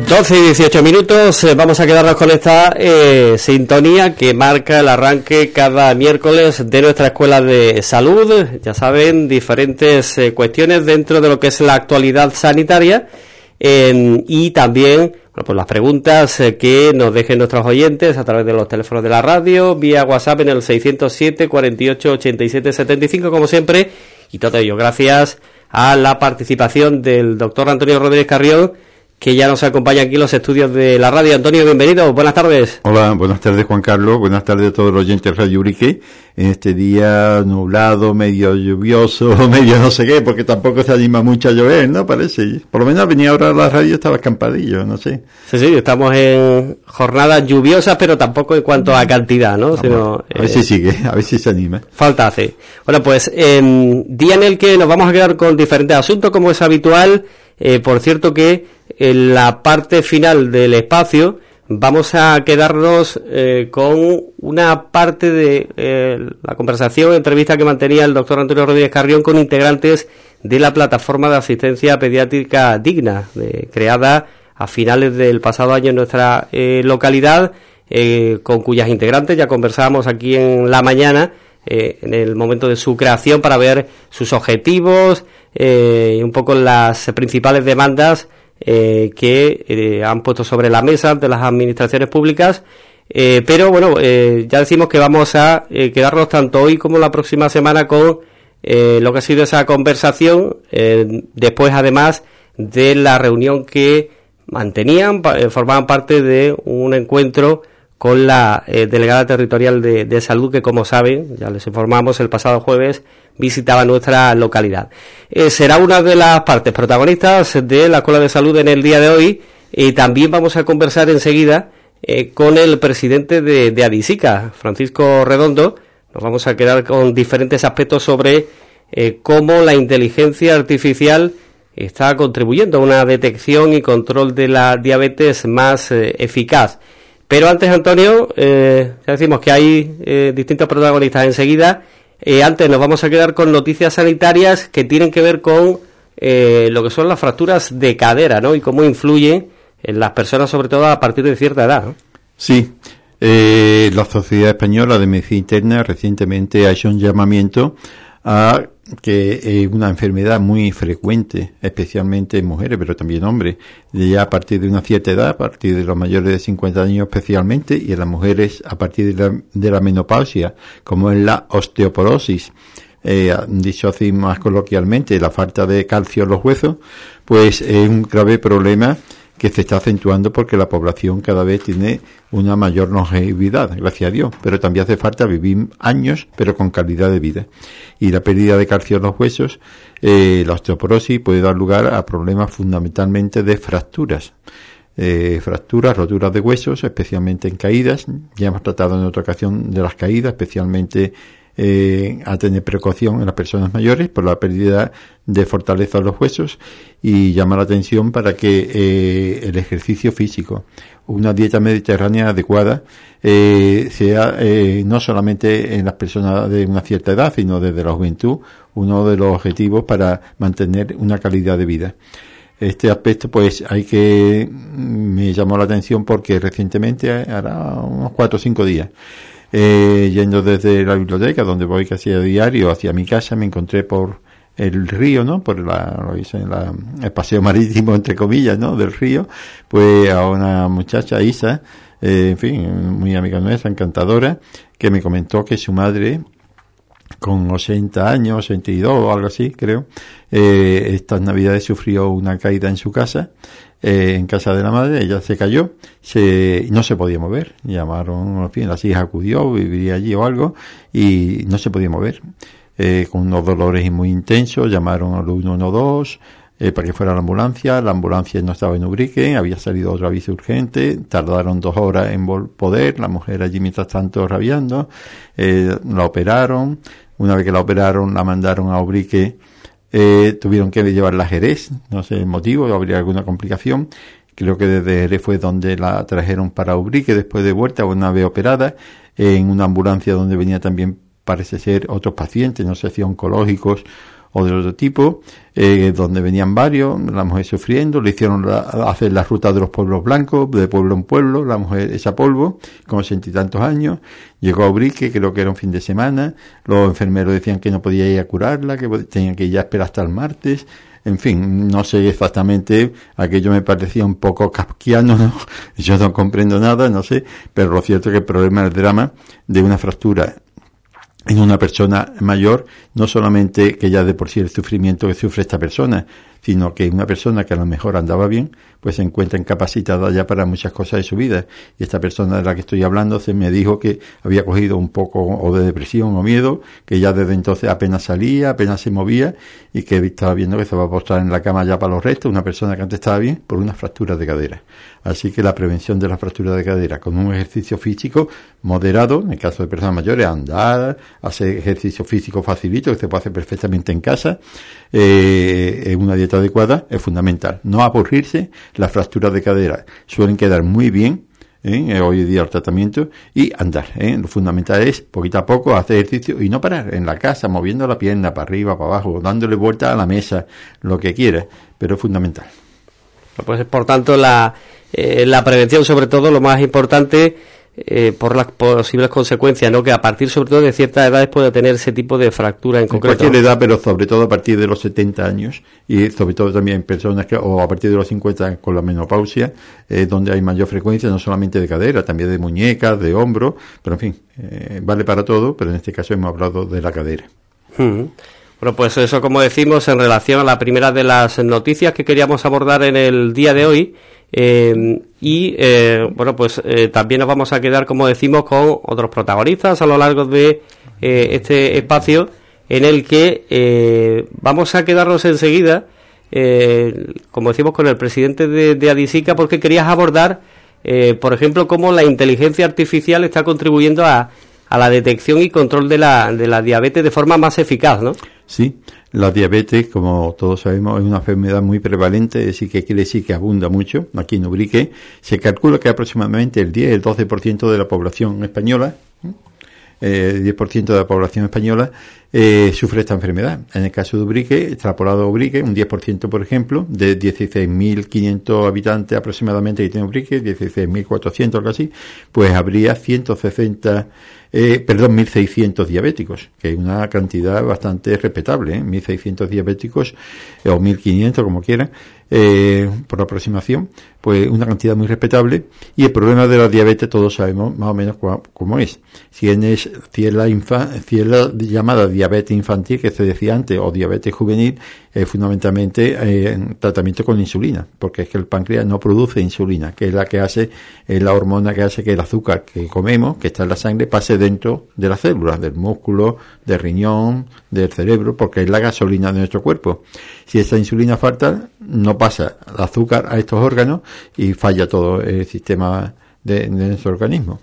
12 y 18 minutos, vamos a quedarnos con esta sintonía que marca el arranque cada miércoles de nuestra Escuela de Salud. Ya saben, diferentes cuestiones dentro de lo que es la actualidad sanitaria y también pues las preguntas que nos dejen nuestros oyentes a través de los teléfonos de la radio, vía WhatsApp en el 607 48 87 75, como siempre, y todo ello gracias a la participación del doctor Antonio Rodríguez Carrión, que ya nos acompaña aquí en los estudios de la radio. Antonio, bienvenido, buenas tardes. Hola, buenas tardes Juan Carlos, buenas tardes a todos los oyentes de Radio Urique, en este día nublado, medio lluvioso, medio no sé qué, porque tampoco se anima mucho a llover, ¿no? Parece, por lo menos venía ahora a la radio, estaba escampadillo, no sé. Sí, estamos en jornadas lluviosas, pero tampoco en cuanto a cantidad, ¿no? Sino, a ver si sigue, a ver si se anima. Falta hace. Bueno, pues día en el que nos vamos a quedar con diferentes asuntos, como es habitual. Por cierto que en la parte final del espacio vamos a quedarnos con una parte de la conversación, entrevista que mantenía el doctor Antonio Rodríguez Carrión con integrantes de la plataforma de asistencia pediátrica digna, creada a finales del pasado año en nuestra localidad, con cuyas integrantes ya conversábamos aquí en la mañana, en el momento de su creación, para ver sus objetivos y un poco las principales demandas que han puesto sobre la mesa de las administraciones públicas, pero bueno, ya decimos que vamos a quedarnos tanto hoy como la próxima semana con lo que ha sido esa conversación, después además de la reunión que mantenían, formaban parte de un encuentro con la delegada territorial de salud, que como saben, ya les informamos, el pasado jueves visitaba nuestra localidad. Será una de las partes protagonistas de la Escuela de Salud en el día de hoy, y también vamos a conversar enseguida con el presidente de ADISICA, Francisco Redondo. Nos vamos a quedar con diferentes aspectos sobre cómo la inteligencia artificial está contribuyendo a una detección y control de la diabetes más eficaz. Pero antes, Antonio, ya decimos que hay distintos protagonistas enseguida. Antes nos vamos a quedar con noticias sanitarias que tienen que ver con lo que son las fracturas de cadera, ¿no? Y cómo influyen en las personas, sobre todo a partir de cierta edad, ¿no? Sí, la Sociedad Española de Medicina Interna recientemente ha hecho un llamamiento a que es una enfermedad muy frecuente, especialmente en mujeres, pero también hombres, ya a partir de una cierta edad, a partir de los mayores de 50 años especialmente, y en las mujeres a partir de la menopausia, como es la osteoporosis, dicho así más coloquialmente, la falta de calcio en los huesos, pues es un grave problema que se está acentuando porque la población cada vez tiene una mayor longevidad, gracias a Dios, pero también hace falta vivir años, pero con calidad de vida. Y la pérdida de calcio en los huesos, la osteoporosis, puede dar lugar a problemas fundamentalmente de fracturas. Fracturas, roturas de huesos, especialmente en caídas. Ya hemos tratado en otra ocasión de las caídas, especialmente a tener precaución en las personas mayores por la pérdida de fortaleza de los huesos, y llama la atención para que el ejercicio físico, una dieta mediterránea adecuada, sea no solamente en las personas de una cierta edad, sino desde la juventud, uno de los objetivos para mantener una calidad de vida. Este aspecto pues me llamó la atención porque recientemente, hará unos 4 o 5 días, yendo desde la biblioteca, donde voy casi a diario, hacia mi casa, me encontré por el río, ¿no? Por el paseo marítimo, entre comillas, ¿no? Del río, pues a una muchacha, Isa, en fin, muy amiga nuestra, encantadora, que me comentó que su madre, con 80 años, 82 o algo así, creo, estas navidades sufrió una caída en su casa, en casa de la madre. Ella se cayó, no se podía mover. Llamaron, en fin, las hijas acudió, viviría allí o algo, y no se podía mover. Con unos dolores muy intensos, llamaron al 112 para que fuera la ambulancia no estaba en Ubrique, había salido otro aviso urgente, tardaron 2 horas en poder, la mujer allí mientras tanto rabiando, la operaron, una vez que la operaron la mandaron a Ubrique, tuvieron que llevarla a Jerez, no sé el motivo, habría alguna complicación. Creo que desde Jerez fue donde la trajeron para Ubrique después de vuelta, una vez operada, en una ambulancia donde venía también, parece ser, otros pacientes, no sé si oncológicos o de otro tipo, donde venían varios, la mujer sufriendo, le hicieron hacer la ruta de los pueblos blancos, de pueblo en pueblo, la mujer echa polvo, con 60 y tantos años, llegó a Ubrique, creo que era un fin de semana, los enfermeros decían que no podía ir a curarla, que tenían que ya esperar hasta el martes. En fin, no sé exactamente, aquello me parecía un poco kafkiano, ¿no? Yo no comprendo nada, no sé, pero lo cierto es que el problema del drama de una fractura en una persona mayor, no solamente que ya de por sí el sufrimiento que sufre esta persona, sino que una persona que a lo mejor andaba bien, pues se encuentra incapacitada ya para muchas cosas de su vida. Y esta persona de la que estoy hablando se me dijo que había cogido un poco o de depresión o miedo, que ya desde entonces apenas salía, apenas se movía, y que estaba viendo que se va a postrar en la cama ya para los restos, una persona que antes estaba bien, por una fractura de cadera. Así que la prevención de la fractura de cadera con un ejercicio físico moderado, en el caso de personas mayores, andar, hacer ejercicio físico facilito, que se puede hacer perfectamente en casa, una dieta adecuada es fundamental. No aburrirse, las fracturas de cadera suelen quedar muy bien, hoy día el tratamiento, y andar, lo fundamental es poquito a poco hacer ejercicio y no parar en la casa, moviendo la pierna para arriba, para abajo, dándole vuelta a la mesa, lo que quiera, pero es fundamental. Pues por tanto la prevención, sobre todo, lo más importante, por las posibles consecuencias, ¿no? Que a partir sobre todo de ciertas edades puede tener ese tipo de fractura en concreto. Cualquier edad, pero sobre todo a partir de los 70 años y sobre todo también personas o a partir de los 50 con la menopausia, donde hay mayor frecuencia, no solamente de cadera, también de muñecas, de hombro, pero en fin, vale para todo, pero en este caso hemos hablado de la cadera. Bueno, pues eso, como decimos, en relación a la primera de las noticias que queríamos abordar en el día de hoy. Bueno, pues también nos vamos a quedar, como decimos, con otros protagonistas a lo largo de este espacio, en el que vamos a quedarnos enseguida, como decimos, con el presidente de Adisica, porque querías abordar, por ejemplo, cómo la inteligencia artificial está contribuyendo a la detección y control de la diabetes de forma más eficaz, ¿no? Sí, la diabetes, como todos sabemos, es una enfermedad muy prevalente, es decir, que quiere decir que abunda mucho. Aquí en Ubrique se calcula que aproximadamente el 10, el 12% de la población española, 10% de la población española sufre esta enfermedad. En el caso de Ubrique, extrapolado a Ubrique, un 10%, por ejemplo, de 16.500 habitantes aproximadamente que tiene Ubrique, 16.400 algo así, pues habría 1.600 diabéticos, que es una cantidad bastante respetable, 1.600 diabéticos, o 1.500, como quieran, por aproximación, pues una cantidad muy respetable. Y el problema de la diabetes todos sabemos más o menos cómo es. Si es la llamada diabetes infantil, que se decía antes, o diabetes juvenil, fundamentalmente tratamiento con insulina, porque es que el páncreas no produce insulina, que es la hormona que hace que el azúcar que comemos, que está en la sangre, pase dentro de las células, del músculo, del riñón, del cerebro, porque es la gasolina de nuestro cuerpo. Si esa insulina falta, no pasa el azúcar a estos órganos y falla todo el sistema de nuestro organismo.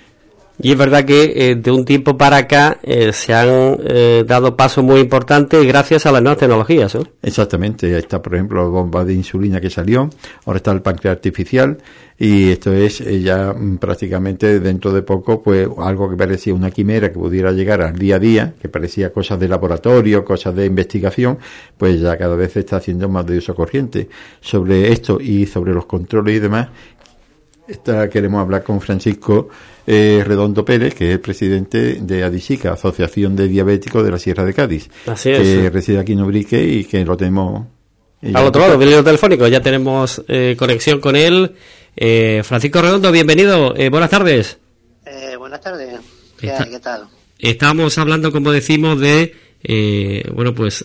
Y es verdad que de un tiempo para acá se han dado pasos muy importantes gracias a las nuevas tecnologías, ¿eh? Exactamente, ahí está, por ejemplo, la bomba de insulina que salió, ahora está el páncreas artificial, y esto es ya prácticamente dentro de poco, pues algo que parecía una quimera que pudiera llegar al día a día, que parecía cosas de laboratorio, cosas de investigación, pues ya cada vez se está haciendo más de uso corriente. Sobre esto y sobre los controles y demás, queremos hablar con Francisco Redondo Pérez, que es el presidente de Adisica, Asociación de Diabéticos de la Sierra de Cádiz. Así es. Que reside aquí en Ubrique y que lo tenemos al otro lado del hilo telefónico. Ya tenemos conexión con él. Francisco Redondo, bienvenido. Buenas tardes. Buenas tardes. ¿Qué tal? Estamos hablando, como decimos, de bueno, pues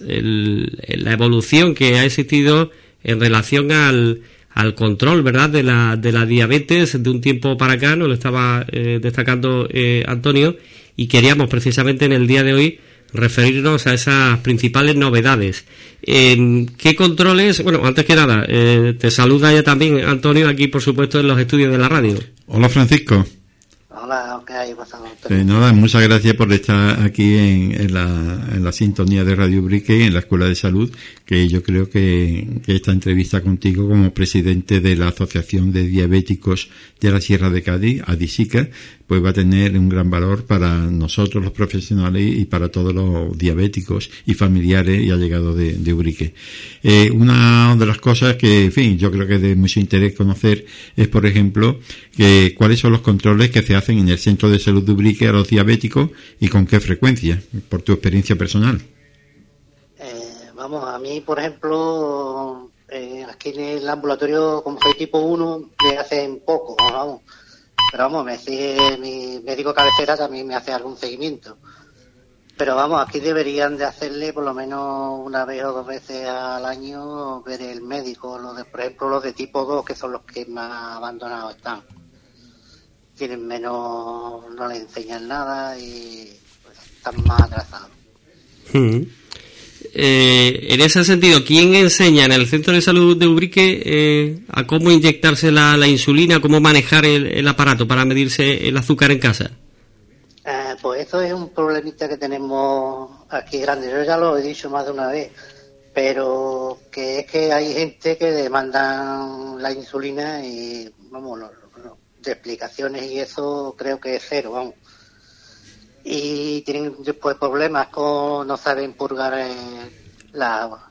la evolución que ha existido en relación al control, ¿verdad?, de la diabetes de un tiempo para acá. Nos lo estaba destacando Antonio, y queríamos precisamente en el día de hoy referirnos a esas principales novedades. ¿Qué controles? Bueno, antes que nada, te saluda ya también Antonio, aquí por supuesto en los estudios de la radio. Hola, Francisco. Hola, ¿qué hay pasado? Nada, muchas gracias por estar aquí en la sintonía de Radio Ubrique, en la Escuela de Salud, que yo creo que esta entrevista contigo como presidente de la Asociación de Diabéticos de la Sierra de Cádiz, Adisica, pues va a tener un gran valor para nosotros los profesionales y para todos los diabéticos y familiares y allegados de Ubrique. Una de las cosas que, en fin, yo creo que es de mucho interés conocer es, por ejemplo, cuáles son los controles que se hacen en el Centro de Salud de Ubrique a los diabéticos y con qué frecuencia, por tu experiencia personal. Vamos, a mí, por ejemplo, aquí en el ambulatorio, como soy tipo 1, me hacen poco, vamos. Pero vamos, me sigue mi médico cabecera, también me hace algún seguimiento. Pero vamos, aquí deberían de hacerle por lo menos una vez o 2 veces al año ver el médico, por ejemplo, los de tipo 2, que son los que más abandonados están. Tienen menos, no les enseñan nada y pues, están más atrasados. En ese sentido, ¿quién enseña en el Centro de Salud de Ubrique a cómo inyectarse la insulina, cómo manejar el aparato para medirse el azúcar en casa? Pues eso es un problemita que tenemos aquí grande. Yo ya lo he dicho más de una vez, pero que es que hay gente que demandan la insulina y, vamos, de explicaciones y eso creo que es cero, vamos. Y tienen después problemas no saben purgar la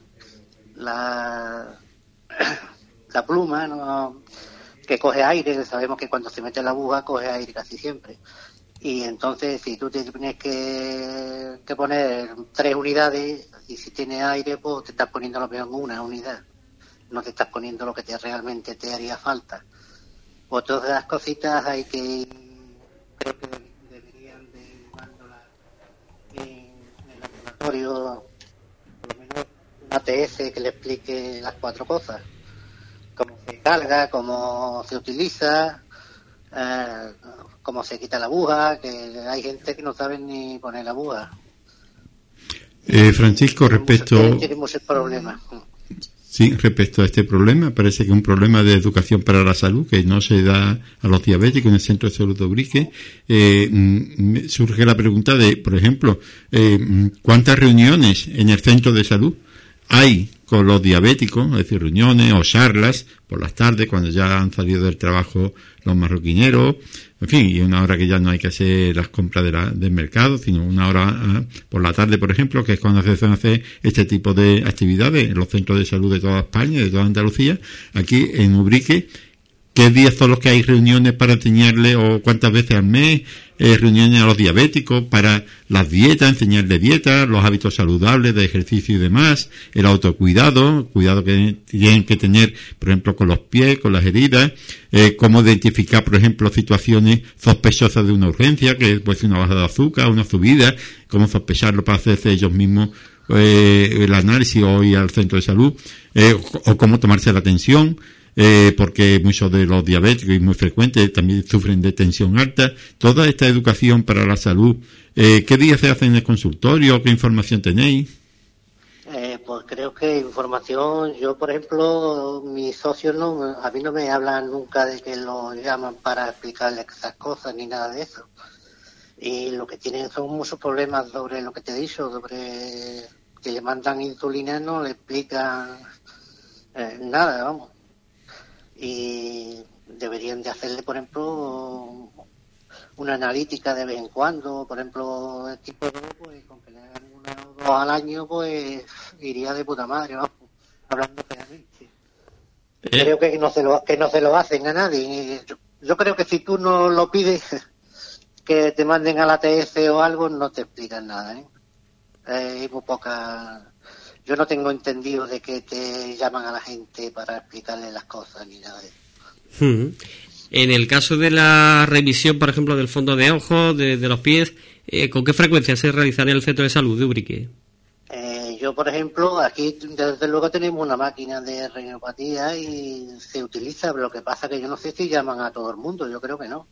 pluma, ¿no? Que coge aire, sabemos que cuando se mete la aguja coge aire casi siempre. Y entonces si tú tienes que poner 3 unidades y si tiene aire, pues te estás poniendo lo peor en una unidad. No te estás poniendo lo que realmente te haría falta. Pues todas las cositas hay que, creo que deberían de llevándolas en el laboratorio, por lo menos un ATS que le explique las 4 cosas. Cómo se carga, cómo se utiliza, cómo se quita la aguja, que hay gente que no sabe ni poner la aguja. Francisco, respecto... Tiene muchos problemas. Sí, respecto a este problema, parece que es un problema de educación para la salud que no se da a los diabéticos en el Centro de Salud de Ubrique. Surge la pregunta de, por ejemplo, ¿cuántas reuniones en el Centro de Salud hay con los diabéticos? Es decir, reuniones o charlas por las tardes cuando ya han salido del trabajo los marroquineros, en fin, y una hora que ya no hay que hacer las compras del mercado, sino una hora por la tarde, por ejemplo, que es cuando se suelen hacer este tipo de actividades en los centros de salud de toda España, de toda Andalucía. Aquí en Ubrique, ¿qué días son los que hay reuniones para enseñarle, o cuántas veces al mes, reuniones a los diabéticos para las dietas, enseñarles dietas, los hábitos saludables de ejercicio y demás, el autocuidado, cuidado que tienen que tener, por ejemplo, con los pies, con las heridas, cómo identificar, por ejemplo, situaciones sospechosas de una urgencia, que puede ser una bajada de azúcar, una subida, cómo sospecharlo para hacerse ellos mismos el análisis o ir al centro de salud, o cómo tomarse la tensión, porque muchos de los diabéticos, y muy frecuentes, también sufren de tensión alta. Toda esta educación para la salud, ¿qué días se hace en el consultorio? ¿Qué información tenéis? Pues creo que información, yo por ejemplo, mis socios a mí no me hablan nunca de que lo llaman para explicarles esas cosas ni nada de eso. Y lo que tienen son muchos problemas sobre lo que te he dicho, sobre que le mandan insulina, no le explican nada, vamos. Y deberían de hacerle, por ejemplo, una analítica de vez en cuando, por ejemplo, el tipo de pues con que le hagan 1 o 2 al año, pues iría de puta madre, vamos, hablando feamente. Creo que no se lo hacen a nadie. Yo creo que si tú no lo pides, que te manden a la ATS o algo, no te explican nada, Hay muy poca... Yo no tengo entendido de que te llaman a la gente para explicarle las cosas ni nada de eso. En el caso de la revisión, por ejemplo, del fondo de ojos, de los pies, ¿con qué frecuencia se realizaría en el Centro de Salud de Ubrique? Yo, por ejemplo, aquí desde luego tenemos una máquina de reinopatía y se utiliza, lo que pasa que yo no sé si llaman a todo el mundo, yo creo que no.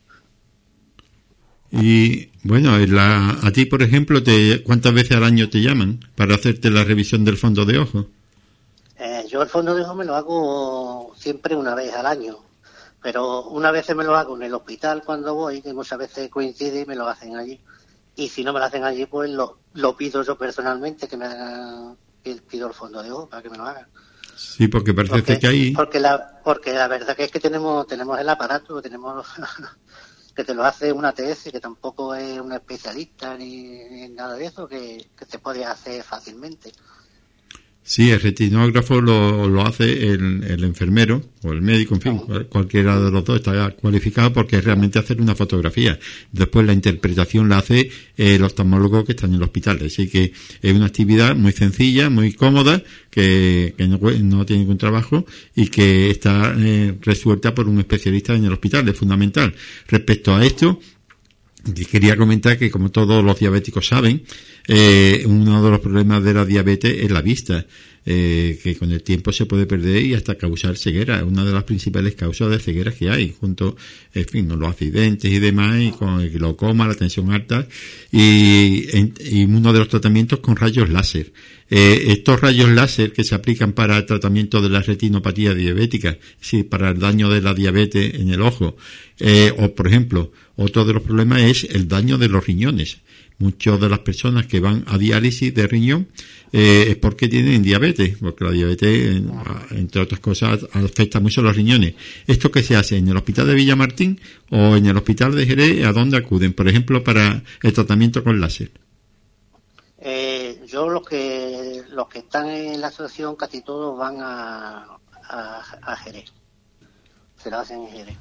Y bueno, a ti, por ejemplo, ¿cuántas veces al año te llaman para hacerte la revisión del fondo de ojo? Yo el fondo de ojo me lo hago siempre una vez al año, pero una vez me lo hago en el hospital cuando voy, que muchas veces coincide y me lo hacen allí. Y si no me lo hacen allí, pues lo pido yo personalmente, que me hagan, pido el fondo de ojo para que me lo hagan. Sí, porque parece que hay... Porque la verdad que es que tenemos el aparato, tenemos que te lo hace una ATS, que tampoco es un especialista ni nada de eso, que se puede hacer fácilmente. Sí, el retinógrafo lo hace el enfermero o el médico, en fin, cualquiera de los dos está cualificado porque es realmente hacer una fotografía. Después la interpretación la hace el oftalmólogo que está en el hospital. Así que es una actividad muy sencilla, muy cómoda, que no tiene ningún trabajo y que está resuelta por un especialista en el hospital. Es fundamental. Respecto a esto, quería comentar que, como todos los diabéticos saben, uno de los problemas de la diabetes es la vista, que con el tiempo se puede perder y hasta causar ceguera. Es una de las principales causas de ceguera que hay, junto, en fin, los accidentes y demás, y con el glaucoma, la tensión alta, y uno de los tratamientos con rayos láser. Estos rayos láser que se aplican para el tratamiento de la retinopatía diabética, sí, para el daño de la diabetes en el ojo, o por ejemplo, otro de los problemas es el daño de los riñones. Muchas de las personas que van a diálisis de riñón es porque tienen diabetes, porque la diabetes, entre otras cosas, afecta mucho a los riñones. ¿Esto qué se hace? ¿En el hospital de Villamartín o en el hospital de Jerez? ¿A dónde acuden, por ejemplo, para el tratamiento con láser? Yo los que están en la asociación casi todos van a Jerez. Se lo hacen en Jerez.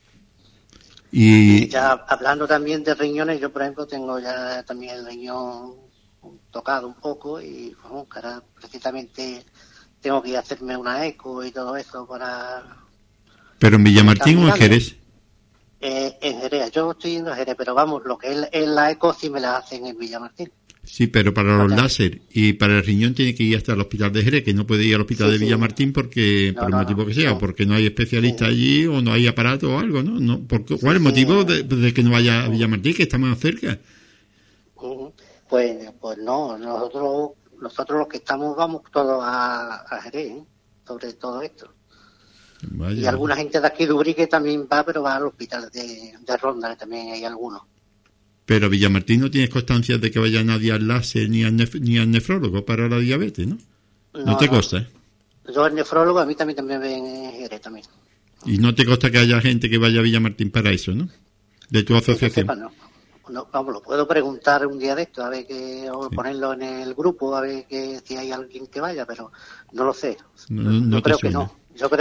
Y ya hablando también de riñones, yo por ejemplo tengo ya también el riñón tocado un poco y bueno, ahora precisamente tengo que ir a hacerme una eco y todo eso para... ¿Pero en Villamartín o en Jerez? En Jerez, yo estoy yendo a Jerez, pero vamos, lo que es la eco sí me la hacen en Villamartín. Sí, pero para los láser y para el riñón tiene que ir hasta el hospital de Jerez, que no puede ir al hospital de Villamartín porque por el motivo que sea, porque no hay especialista allí o no hay aparato o algo, ¿no? ¿Cuál es el motivo de que no vaya a Villamartín, que está más cerca? Pues no, nosotros los que estamos vamos todos a Jerez, sobre todo esto. Vaya. Y alguna gente de aquí de Ubrique también va, pero va al hospital de Ronda, que también hay algunos. Pero Villamartín no tienes constancia de que vaya nadie al láser ni al nefrólogo para la diabetes, ¿no? No te consta. Yo el nefrólogo a mí también me ven en Jerez también. Y no te consta que haya gente que vaya a Villamartín para eso, ¿no? De tu asociación. No, vamos, lo puedo preguntar un día de esto, a ver o ponerlo en el grupo, a ver si hay alguien que vaya, pero no lo sé. Yo creo que no.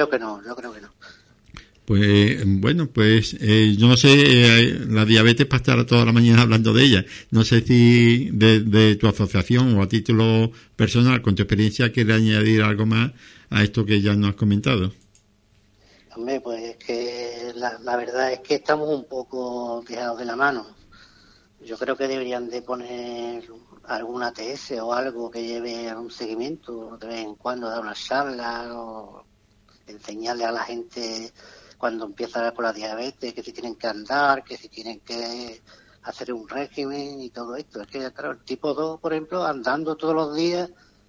Pues bueno, pues yo no sé, la diabetes para estar toda la mañana hablando de ella. No sé si de tu asociación o a título personal, con tu experiencia, quieres añadir algo más a esto que ya nos has comentado. Hombre, pues es que la verdad es que estamos un poco dejados de la mano. Yo creo que deberían de poner alguna ATS o algo que lleve a un seguimiento, de vez en cuando dar una charla o enseñarle a la gente cuando empieza con la diabetes, que si tienen que andar, que si tienen que hacer un régimen y todo esto. Es que, claro, el tipo 2, por ejemplo, andando todos los días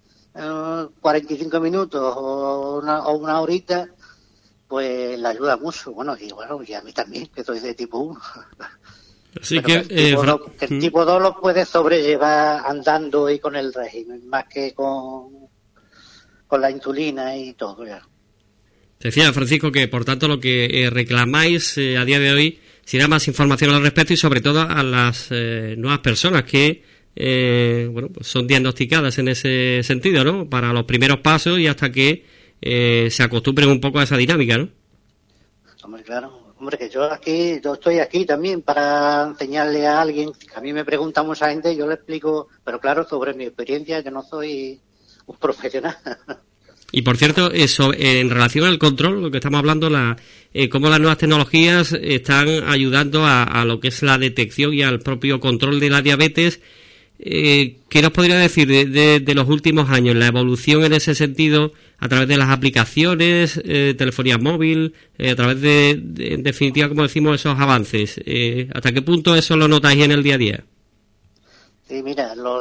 45 minutos o una horita, pues le ayuda mucho. Bueno, y a mí también, que soy de tipo 1. Así que el tipo 2 lo puede sobrellevar andando y con el régimen, más que con la insulina y todo ya. Te decía, Francisco, que por tanto lo que reclamáis a día de hoy será más información al respecto y sobre todo a las nuevas personas que pues son diagnosticadas en ese sentido, ¿no? Para los primeros pasos y hasta que se acostumbren un poco a esa dinámica, ¿no? Hombre, claro. Hombre, que yo estoy aquí también para enseñarle a alguien, que a mí me pregunta mucha gente, yo le explico, pero claro, sobre mi experiencia, que no soy un profesional. Y por cierto, eso, en relación al control, lo que estamos hablando, cómo las nuevas tecnologías están ayudando a lo que es la detección y al propio control de la diabetes. ¿Qué nos podría decir de los últimos años, la evolución en ese sentido a través de las aplicaciones, telefonía móvil, a través de, en definitiva, como decimos, esos avances? ¿Hasta qué punto eso lo notáis en el día a día? Sí, mira, lo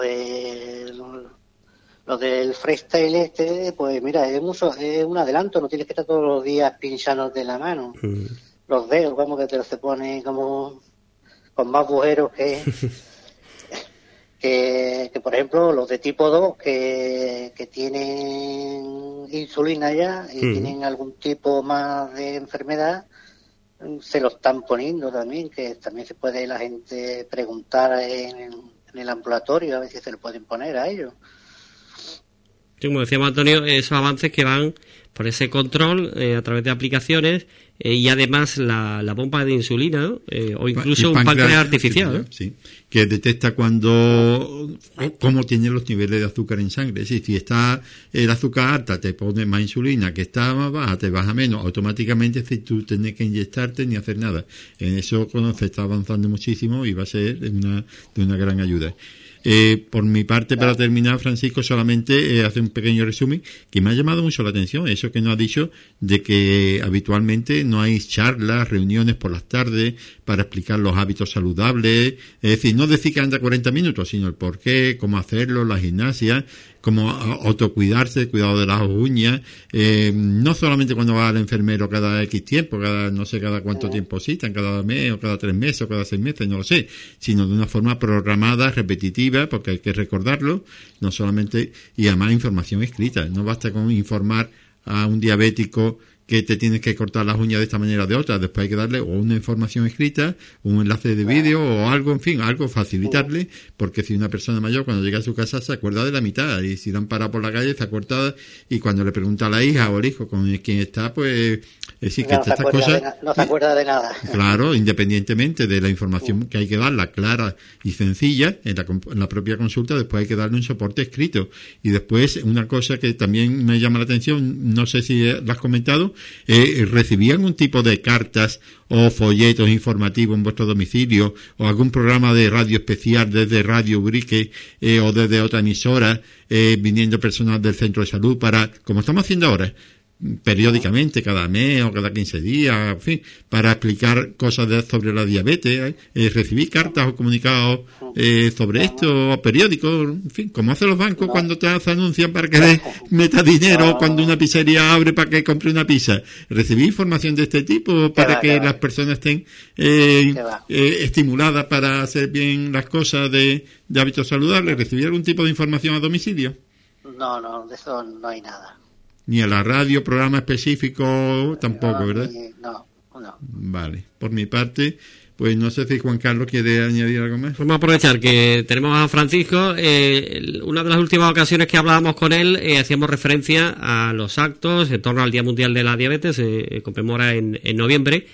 del freestyle pues mira, es un adelanto, no tienes que estar todos los días pinchándote la mano. Los dedos, vamos, que te se pone como con más agujeros que por ejemplo los de tipo 2 que tienen insulina ya y tienen algún tipo más de enfermedad, se lo están poniendo también, que también se puede la gente preguntar en el ambulatorio a ver si se lo pueden poner a ellos. Como decíamos, Antonio, esos avances que van por ese control a través de aplicaciones y además la bomba de insulina, ¿no? O incluso un páncreas artificial, ¿no? Sí, que detecta cómo tienen los niveles de azúcar en sangre. Es decir, si está el azúcar alta, te pone más insulina, que está más baja, te baja menos, automáticamente si tú tienes que inyectarte ni hacer nada. En eso se está avanzando muchísimo y va a ser de una gran ayuda. Por mi parte, para terminar, Francisco, solamente hace un pequeño resumen que me ha llamado mucho la atención, eso que nos ha dicho de que habitualmente no hay charlas, reuniones por las tardes para explicar los hábitos saludables, es decir, no decir que anda 40 minutos, sino el por qué, cómo hacerlo, la gimnasia, cómo autocuidarse, cuidado de las uñas, no solamente cuando va al enfermero cada X tiempo, cada cuánto tiempo citan, cada mes o cada 3 meses o cada 6 meses, no lo sé, sino de una forma programada, repetitiva, porque hay que recordarlo, no solamente, y además información escrita, no basta con informar a un diabético que te tienes que cortar las uñas de esta manera o de otra, después hay que darle o una información escrita, un enlace de vídeo o algo, en fin, algo facilitarle, porque si una persona mayor cuando llega a su casa se acuerda de la mitad, y si la han parado por la calle se acuerda, y cuando le pregunta a la hija o al hijo con quien está, pues es decir, que estas cosas no se acuerda de nada. Claro, independientemente de la información que hay que darla clara y sencilla en la propia consulta, después hay que darle un soporte escrito. Y después una cosa que también me llama la atención, no sé si lo has comentado, ¿recibían un tipo de cartas o folletos informativos en vuestro domicilio o algún programa de radio especial desde Radio Ubrique o desde otra emisora viniendo personal del centro de salud para, como estamos haciendo ahora, periódicamente, cada mes o cada 15 días, en fin, para explicar cosas sobre la diabetes? ¿Recibí cartas o comunicados sobre esto, o periódicos, en fin, como hacen los bancos cuando te anuncian para que le metas dinero, cuando una pizzería abre para que compre una pizza? ¿Recibí información de este tipo para que las personas estén estimuladas para hacer bien las cosas de hábitos saludables? ¿Recibí algún tipo de información a domicilio? No, de eso no hay nada. Ni a la radio, programa específico, tampoco, ¿verdad? No. Vale, por mi parte, pues no sé si Juan Carlos quiere añadir algo más. Vamos a aprovechar que tenemos a Francisco. Una de las últimas ocasiones que hablábamos con él, hacíamos referencia a los actos en torno al Día Mundial de la Diabetes, conmemora en noviembre.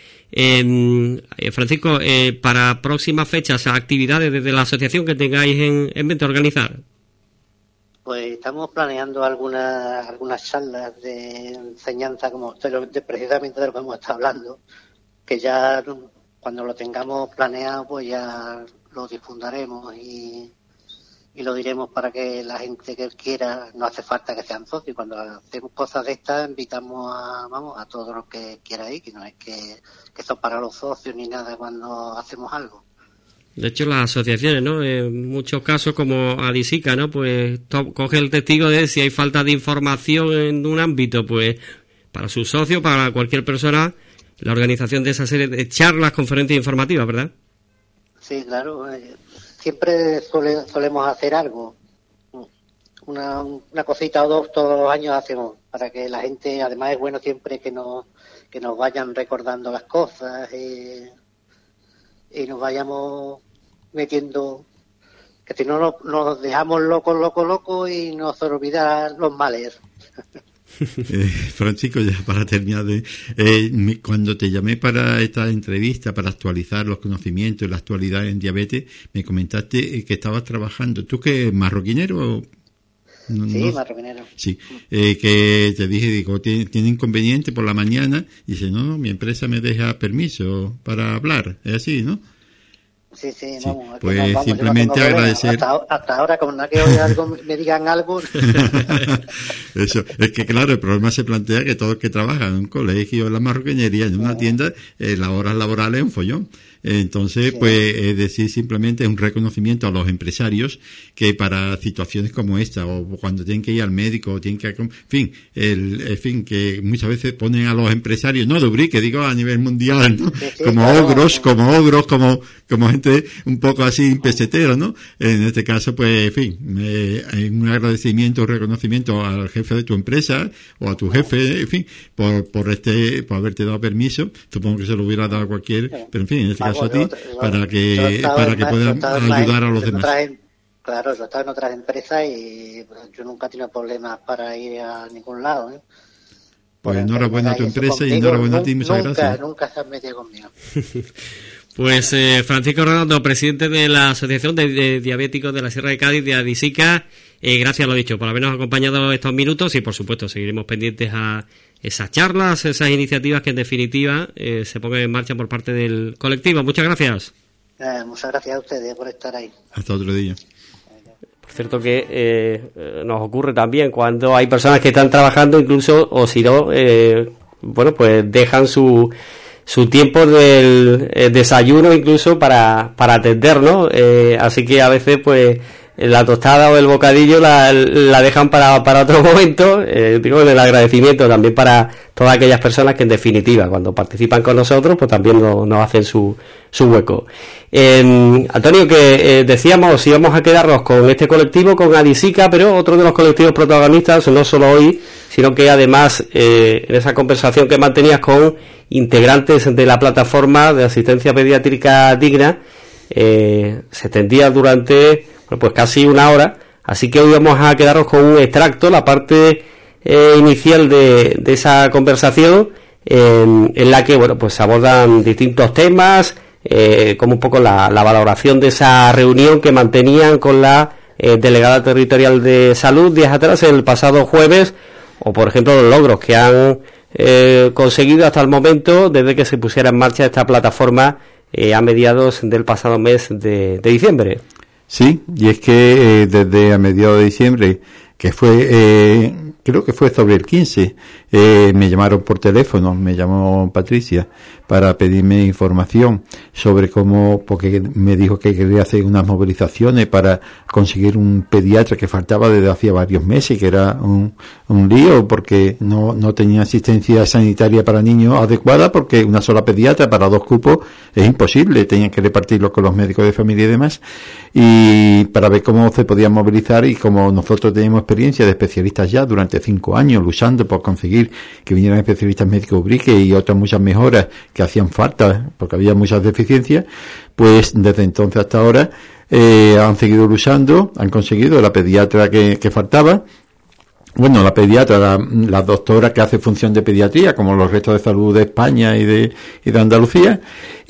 Francisco, para próximas fechas, actividades desde la asociación que tengáis en mente organizar. Pues estamos planeando algunas charlas de enseñanza, como precisamente de lo que hemos estado hablando, que ya cuando lo tengamos planeado, pues ya lo difundiremos y lo diremos para que la gente que quiera, no hace falta que sean socios. Cuando hacemos cosas de estas, invitamos a todos los que quiera ir, que no es que son para los socios ni nada cuando hacemos algo. De hecho, las asociaciones, ¿no? En muchos casos, como Adisica, ¿no? Pues coge el testigo de si hay falta de información en un ámbito, pues para sus socios, para cualquier persona, la organización de esa serie de charlas, conferencias informativas, ¿verdad? Sí, claro. Siempre solemos hacer algo. Una cosita o dos todos los años hacemos, para que la gente, además es bueno siempre que nos vayan recordando las cosas y nos vayamos metiendo, que si no nos dejamos locos y nos olvidan los males. Francisco, ya para terminar, cuando te llamé para esta entrevista, para actualizar los conocimientos y la actualidad en diabetes, me comentaste que estabas trabajando. ¿Tú qué, marroquinero? Sí, marroquinero. Sí, que te dije, tiene inconveniente por la mañana, y dice, no, mi empresa me deja permiso para hablar, es así, ¿no? Sí, vamos. Pues simplemente agradecer. Hasta ahora, como no que oye algo, me digan algo. Eso, es que claro, el problema se plantea que todos los que trabajan en un colegio, en la marroquinería, en una tienda, las horas laborales es un follón. Entonces, pues, es decir, simplemente un reconocimiento a los empresarios que para situaciones como esta, o cuando tienen que ir al médico, o tienen que, en fin, que muchas veces ponen a los empresarios, no de Ubrique, digo a nivel mundial, ¿no? Como ogros, como gente un poco así pesetero, ¿no? En este caso, pues, en fin, un agradecimiento, un reconocimiento al jefe de tu empresa, o a tu jefe, en fin, por haberte dado permiso. Supongo que se lo hubiera dado a cualquier, pero en fin, en este caso a ti, para que puedan ayudar a los demás. Claro, yo estaba en otras empresas y yo nunca he tenido problemas para ir a ningún lado, ¿eh? Pues enhorabuena a tu empresa y enhorabuena a ti, muchas gracias. Nunca se han metido conmigo. Pues Francisco Redondo, presidente de la Asociación de Diabéticos de la Sierra de Cádiz, de ADISICA, gracias, lo dicho, por habernos acompañado estos minutos y, por supuesto, seguiremos pendientes a esas charlas, esas iniciativas que, en definitiva, se pongan en marcha por parte del colectivo. Muchas gracias. Muchas gracias a ustedes por estar ahí. Hasta otro día. Por cierto que nos ocurre también cuando hay personas que están trabajando, incluso, o si no, bueno, pues dejan su tiempo del desayuno incluso para atendernos, así que a veces pues la tostada o el bocadillo la dejan para otro momento, digo, en el agradecimiento también para todas aquellas personas que, en definitiva, cuando participan con nosotros, pues también nos hacen su hueco. Antonio, que decíamos, íbamos a quedarnos con este colectivo, con ADISICA, pero otro de los colectivos protagonistas, no solo hoy, sino que además en esa conversación que mantenías con integrantes de la plataforma de asistencia pediátrica digna, se extendía durante pues casi una hora, así que hoy vamos a quedarnos con un extracto, la parte inicial de esa conversación, en la que, bueno, pues se abordan distintos temas, como un poco la valoración de esa reunión que mantenían con la delegada territorial de salud días atrás, el pasado jueves, o por ejemplo los logros que han conseguido hasta el momento desde que se pusiera en marcha esta plataforma a mediados del pasado mes de diciembre. Sí, y es que desde a mediados de diciembre, que fue, creo que fue sobre el 15, me llamaron por teléfono, me llamó Patricia para pedirme información sobre cómo, porque me dijo que quería hacer unas movilizaciones para conseguir un pediatra que faltaba desde hacía varios meses, que era un lío porque no tenía asistencia sanitaria para niños adecuada, porque una sola pediatra para 2 cupos es imposible, tenían que repartirlo con los médicos de familia y demás, y para ver cómo se podían movilizar, y como nosotros tenemos experiencia de especialistas ya durante 5 años luchando por conseguir que vinieran especialistas médicos Ubrique y otras muchas mejoras que hacían falta porque había muchas deficiencias, pues desde entonces hasta ahora han seguido luchando, han conseguido la pediatra que faltaba. Bueno, la pediatra, la doctora que hace función de pediatría, como los restos de salud de España y de Andalucía,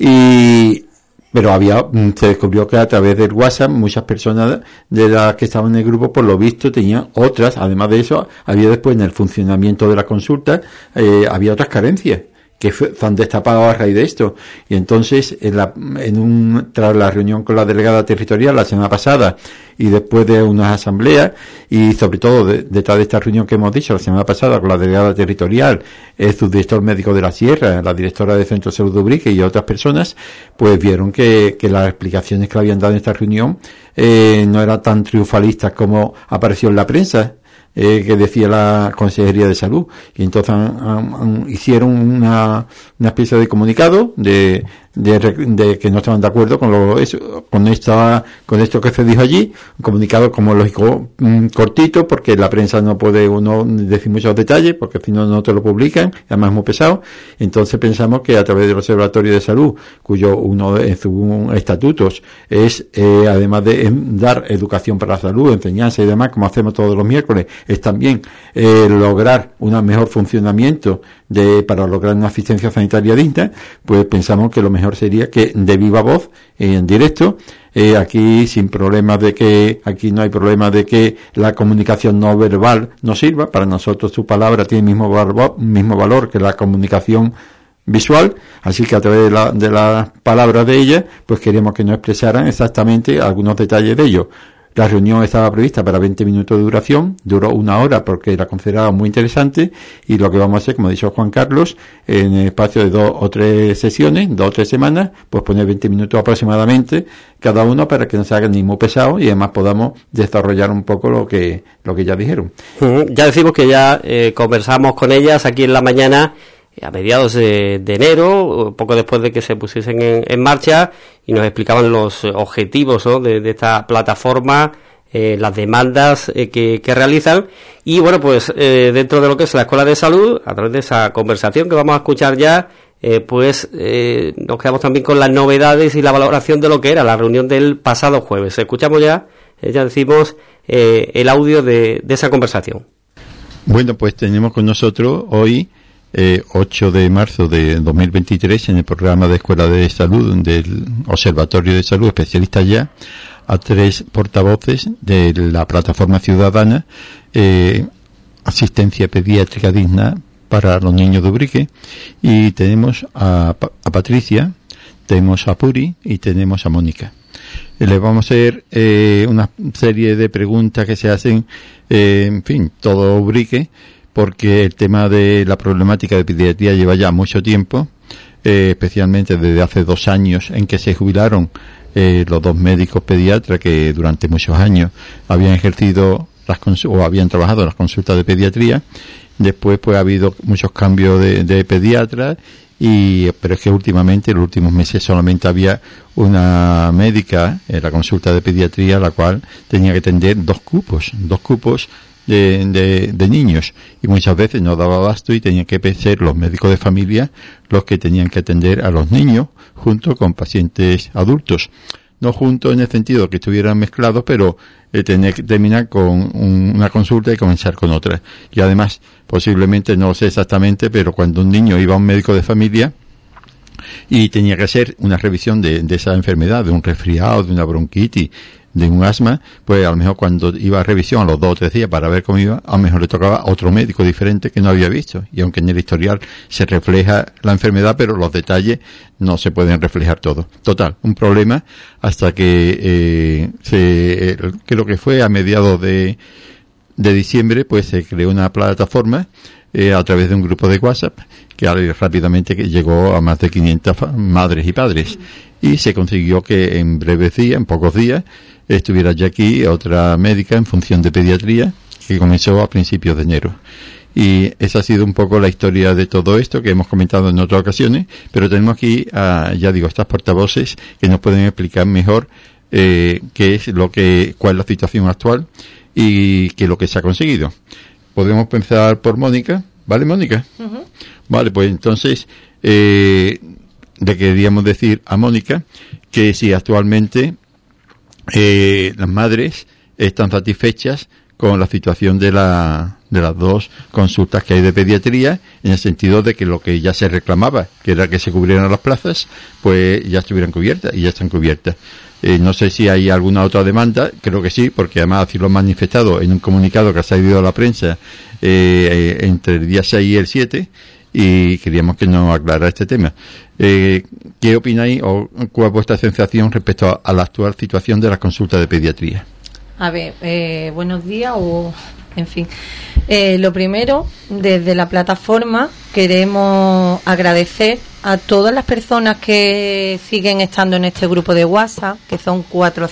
pero se descubrió que a través del WhatsApp muchas personas de las que estaban en el grupo, por lo visto, tenían otras. Además de eso, había después en el funcionamiento de la consulta, había otras carencias que se han destapado a raíz de esto. Y entonces, tras la reunión con la delegada territorial la semana pasada, y después de unas asambleas, y sobre todo detrás de esta reunión que hemos dicho la semana pasada con la delegada territorial, el subdirector médico de la Sierra, la directora del Centro de Salud de Ubrique y otras personas, pues vieron que las explicaciones que le habían dado en esta reunión no eran tan triunfalistas como apareció en la prensa, que decía la Consejería de Salud, y entonces hicieron una especie de comunicado de que no estaban de acuerdo con esto que se dijo allí, un comunicado, como lógico, cortito, porque la prensa no puede uno decir muchos detalles, porque si no te lo publican, además es muy pesado. Entonces pensamos que a través del Observatorio de Salud, cuyo uno de sus estatutos es, además de dar educación para la salud, enseñanza y demás, como hacemos todos los miércoles, es también lograr un mejor funcionamiento para lograr una asistencia sanitaria digna, pues pensamos que lo mejor sería que de viva voz, en directo, aquí sin problemas aquí no hay problema de que la comunicación no verbal no sirva. Para nosotros su palabra tiene el mismo valor que la comunicación visual, así que a través de las palabras de ella, pues queremos que nos expresaran exactamente algunos detalles de ello. La reunión estaba prevista para 20 minutos de duración, duró 1 hora porque la consideraba muy interesante, y lo que vamos a hacer, como ha dicho Juan Carlos, en el espacio de 2 o 3 sesiones, 2 o 3 semanas, pues poner 20 minutos aproximadamente cada uno para que no se haga ni muy pesado y además podamos desarrollar un poco lo que ya dijeron. Ya decimos que ya conversamos con ellas aquí en la mañana a mediados de enero, poco después de que se pusiesen en marcha, y nos explicaban los objetivos, ¿no?, de esta plataforma, las demandas que realizan, y bueno, pues dentro de lo que es la Escuela de Salud, a través de esa conversación que vamos a escuchar ya, nos quedamos también con las novedades y la valoración de lo que era la reunión del pasado jueves. Escuchamos ya decimos, el audio de esa conversación. Bueno, pues tenemos con nosotros hoy, 8 de marzo de 2023, en el programa de Escuela de Salud del Observatorio de Salud, especialistas ya, a 3 portavoces de la plataforma ciudadana Asistencia Pediátrica Digna para los Niños de Ubrique, y tenemos a Patricia, tenemos a Puri y tenemos a Mónica. Les vamos a hacer una serie de preguntas que se hacen, en fin, todo Ubrique, porque el tema de la problemática de pediatría lleva ya mucho tiempo, especialmente desde hace 2 años en que se jubilaron los 2 médicos pediatras que durante muchos años habían ejercido o habían trabajado en las consultas de pediatría. Después pues ha habido muchos cambios de pediatras, pero es que últimamente, en los últimos meses, solamente había una médica en la consulta de pediatría, la cual tenía que atender 2 cupos de niños, y muchas veces no daba abasto y tenían que ser los médicos de familia los que tenían que atender a los niños junto con pacientes adultos, no juntos en el sentido que estuvieran mezclados, pero tener que terminar con una consulta y comenzar con otra. Y además, posiblemente, no lo sé exactamente, pero cuando un niño iba a un médico de familia y tenía que hacer una revisión de esa enfermedad, de un resfriado, de una bronquitis, de un asma, pues a lo mejor cuando iba a revisión a los 2 o 3 días para ver cómo iba, a lo mejor le tocaba otro médico diferente que no había visto, y aunque en el historial se refleja la enfermedad, pero los detalles no se pueden reflejar todos. Total, un problema hasta que creo que fue a mediados de diciembre, pues se creó una plataforma a través de un grupo de WhatsApp que rápidamente llegó a más de 500 madres y padres, y se consiguió que en breves días, en pocos días, estuviera ya aquí otra médica en función de pediatría, que comenzó a principios de enero. Y esa ha sido un poco la historia de todo esto que hemos comentado en otras ocasiones, pero tenemos aquí estas portavoces que nos pueden explicar mejor cuál es la situación actual y qué es lo que se ha conseguido. Podemos empezar por Mónica, ¿vale, Mónica? Uh-huh. Vale, pues entonces le queríamos decir a Mónica que si actualmente las madres están satisfechas con la situación de las 2 consultas que hay de pediatría, en el sentido de que lo que ya se reclamaba, que era que se cubrieran las plazas, pues ya estuvieran cubiertas y ya están cubiertas. No sé si hay alguna otra demanda, creo que sí, porque además así lo han manifestado en un comunicado que ha salido a la prensa entre el día 6 y el 7, y queríamos que nos aclarara este tema. ¿Qué opináis o cuál es vuestra sensación respecto a la actual situación de las consultas de pediatría? A ver, buenos días en fin. Lo primero, desde la plataforma queremos agradecer a todas las personas que siguen estando en este grupo de WhatsApp, que son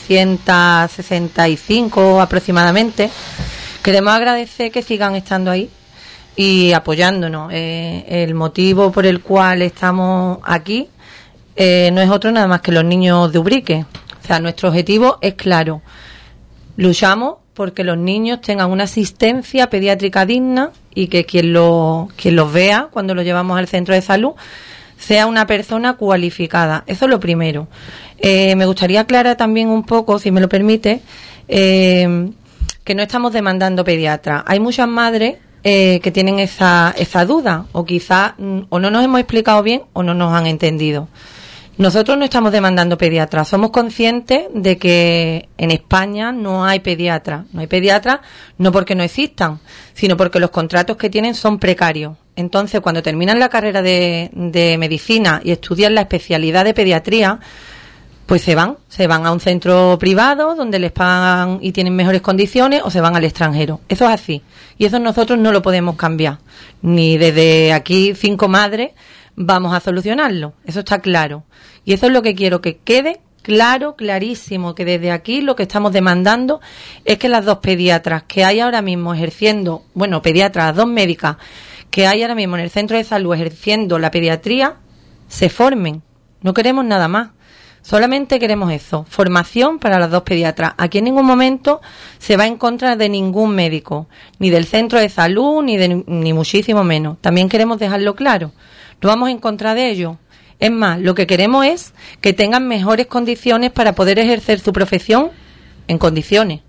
465 aproximadamente. Queremos agradecer que sigan estando ahí y apoyándonos. El motivo por el cual estamos aquí no es otro nada más que los niños de Ubrique. O sea, nuestro objetivo es claro. Luchamos porque los niños tengan una asistencia pediátrica digna y que quien los vea cuando los llevamos al centro de salud sea una persona cualificada. Eso es lo primero. Me gustaría aclarar también un poco, si me lo permite, que no estamos demandando pediatras. Hay muchas madres que tienen esa duda, o quizás o no nos hemos explicado bien o no nos han entendido. Nosotros no estamos demandando pediatras, somos conscientes de que en España no hay pediatras. No hay pediatras no porque no existan, sino porque los contratos que tienen son precarios. Entonces, cuando terminan la carrera de medicina y estudian la especialidad de pediatría, pues se van a un centro privado donde les pagan y tienen mejores condiciones, o se van al extranjero. Eso es así. Y eso nosotros no lo podemos cambiar. Ni desde aquí 5 madres vamos a solucionarlo. Eso está claro. Y eso es lo que quiero que quede claro, clarísimo, que desde aquí lo que estamos demandando es que las 2 pediatras que hay ahora mismo ejerciendo, pediatras, 2 médicas que hay ahora mismo en el centro de salud ejerciendo la pediatría, se formen. No queremos nada más. Solamente queremos eso, formación para las 2 pediatras. Aquí en ningún momento se va en contra de ningún médico, ni del centro de salud, ni muchísimo menos. También queremos dejarlo claro. No vamos en contra de ello. Es más, lo que queremos es que tengan mejores condiciones para poder ejercer su profesión en condiciones,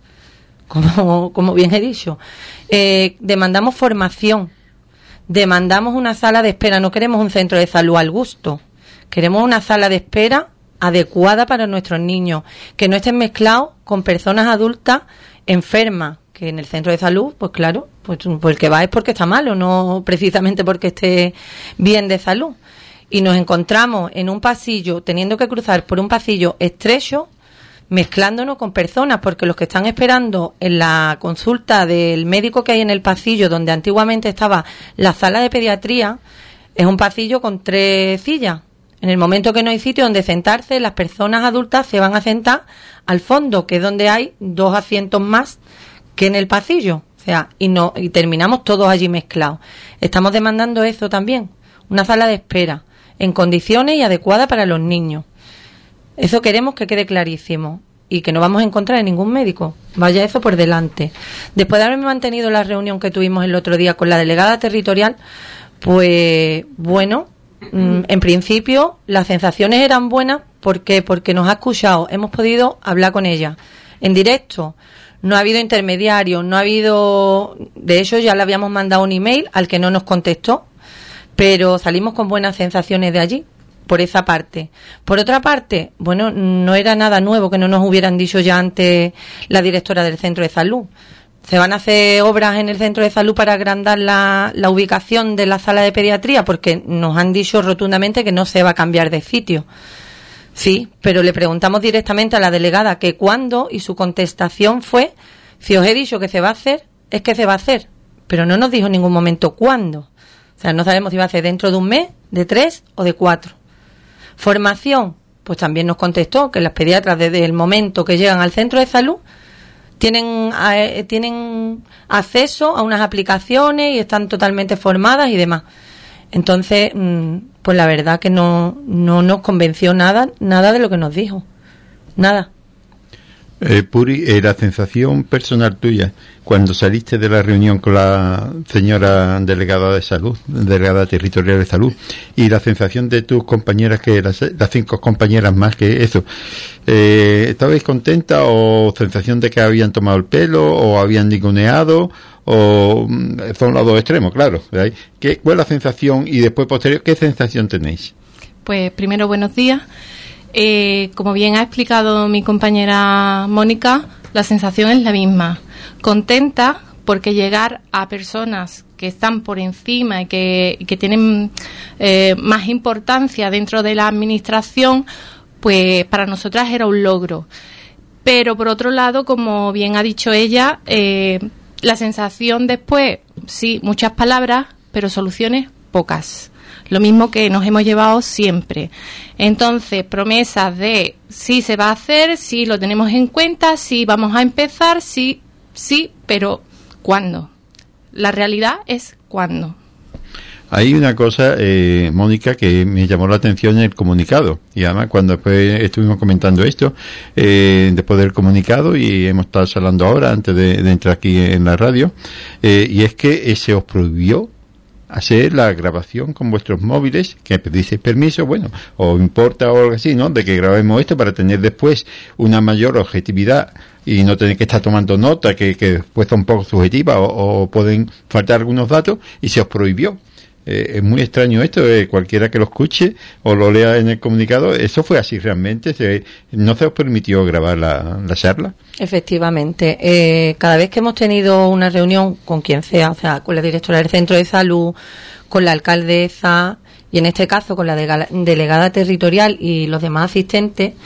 como bien he dicho. Demandamos formación, demandamos una sala de espera. No queremos un centro de salud al gusto. Queremos una sala de espera adecuada para nuestros niños, que no estén mezclados con personas adultas enfermas, que en el centro de salud, pues claro, pues el que va es porque está malo, no precisamente porque esté bien de salud. Y nos encontramos en un pasillo, teniendo que cruzar por un pasillo estrecho, mezclándonos con personas, porque los que están esperando en la consulta del médico que hay en el pasillo, donde antiguamente estaba la sala de pediatría, es un pasillo con 3 sillas. En el momento que no hay sitio donde sentarse, las personas adultas se van a sentar al fondo, que es donde hay 2 asientos más que en el pasillo. O sea, y terminamos todos allí mezclados. Estamos demandando eso también, una sala de espera en condiciones y adecuada para los niños. Eso queremos que quede clarísimo y que no vamos a encontrar en ningún médico. Vaya eso por delante. Después de haberme mantenido la reunión que tuvimos el otro día con la delegada territorial, pues bueno, en principio las sensaciones eran buenas. ¿Por qué? Porque nos ha escuchado, hemos podido hablar con ella en directo. No ha habido intermediarios, no ha habido... De hecho, ya le habíamos mandado un email al que no nos contestó, pero salimos con buenas sensaciones de allí, por esa parte. Por otra parte, bueno, no era nada nuevo que no nos hubieran dicho ya antes la directora del centro de salud. Se van a hacer obras en el centro de salud para agrandar la ubicación de la sala de pediatría, porque nos han dicho rotundamente que no se va a cambiar de sitio. Sí, pero le preguntamos directamente a la delegada que cuándo, y su contestación fue: si os he dicho que se va a hacer, es que se va a hacer. Pero no nos dijo en ningún momento cuándo. O sea, no sabemos si va a ser dentro de 1 mes, de 3 o de 4. Formación, pues también nos contestó que las pediatras desde el momento que llegan al centro de salud tienen acceso a unas aplicaciones y están totalmente formadas y demás. Entonces, pues la verdad que no nos convenció nada de lo que nos dijo. Nada. Puri, la sensación personal tuya cuando saliste de la reunión con la señora delegada de salud, delegada territorial de salud, y la sensación de tus compañeras, que las 5 compañeras más que eso, ¿estabais contenta o sensación de que habían tomado el pelo o habían ninguneado? O son los 2 extremos, claro. ¿Cuál es la sensación? Y después, posterior, ¿qué sensación tenéis? Pues primero, buenos días. Como bien ha explicado mi compañera Mónica, la sensación es la misma. Contenta porque llegar a personas que están por encima y que tienen más importancia dentro de la administración, pues para nosotras era un logro. Pero por otro lado, como bien ha dicho ella, la sensación después, sí, muchas palabras, pero soluciones pocas. Lo mismo que nos hemos llevado siempre. Entonces, promesas de sí se va a hacer, sí lo tenemos en cuenta, sí vamos a empezar, sí, pero ¿cuándo? La realidad es ¿cuándo? Hay una cosa, Mónica, que me llamó la atención en el comunicado. Y además, cuando después estuvimos comentando esto, después del comunicado, y hemos estado hablando ahora, antes de entrar aquí en la radio, y es que se os prohibió hacer la grabación con vuestros móviles, que pedís permiso, bueno, o importa o algo así, ¿no?, de que grabemos esto para tener después una mayor objetividad y no tener que estar tomando nota que después está un poco subjetiva o pueden faltar algunos datos, y se os prohibió. Es muy extraño esto, cualquiera que lo escuche o lo lea en el comunicado, ¿eso fue así realmente? ¿No se os permitió grabar la charla? Efectivamente. Cada vez que hemos tenido una reunión con quien sea, o sea, con la directora del centro de salud, con la alcaldesa y en este caso con la delegada territorial y los demás asistentes,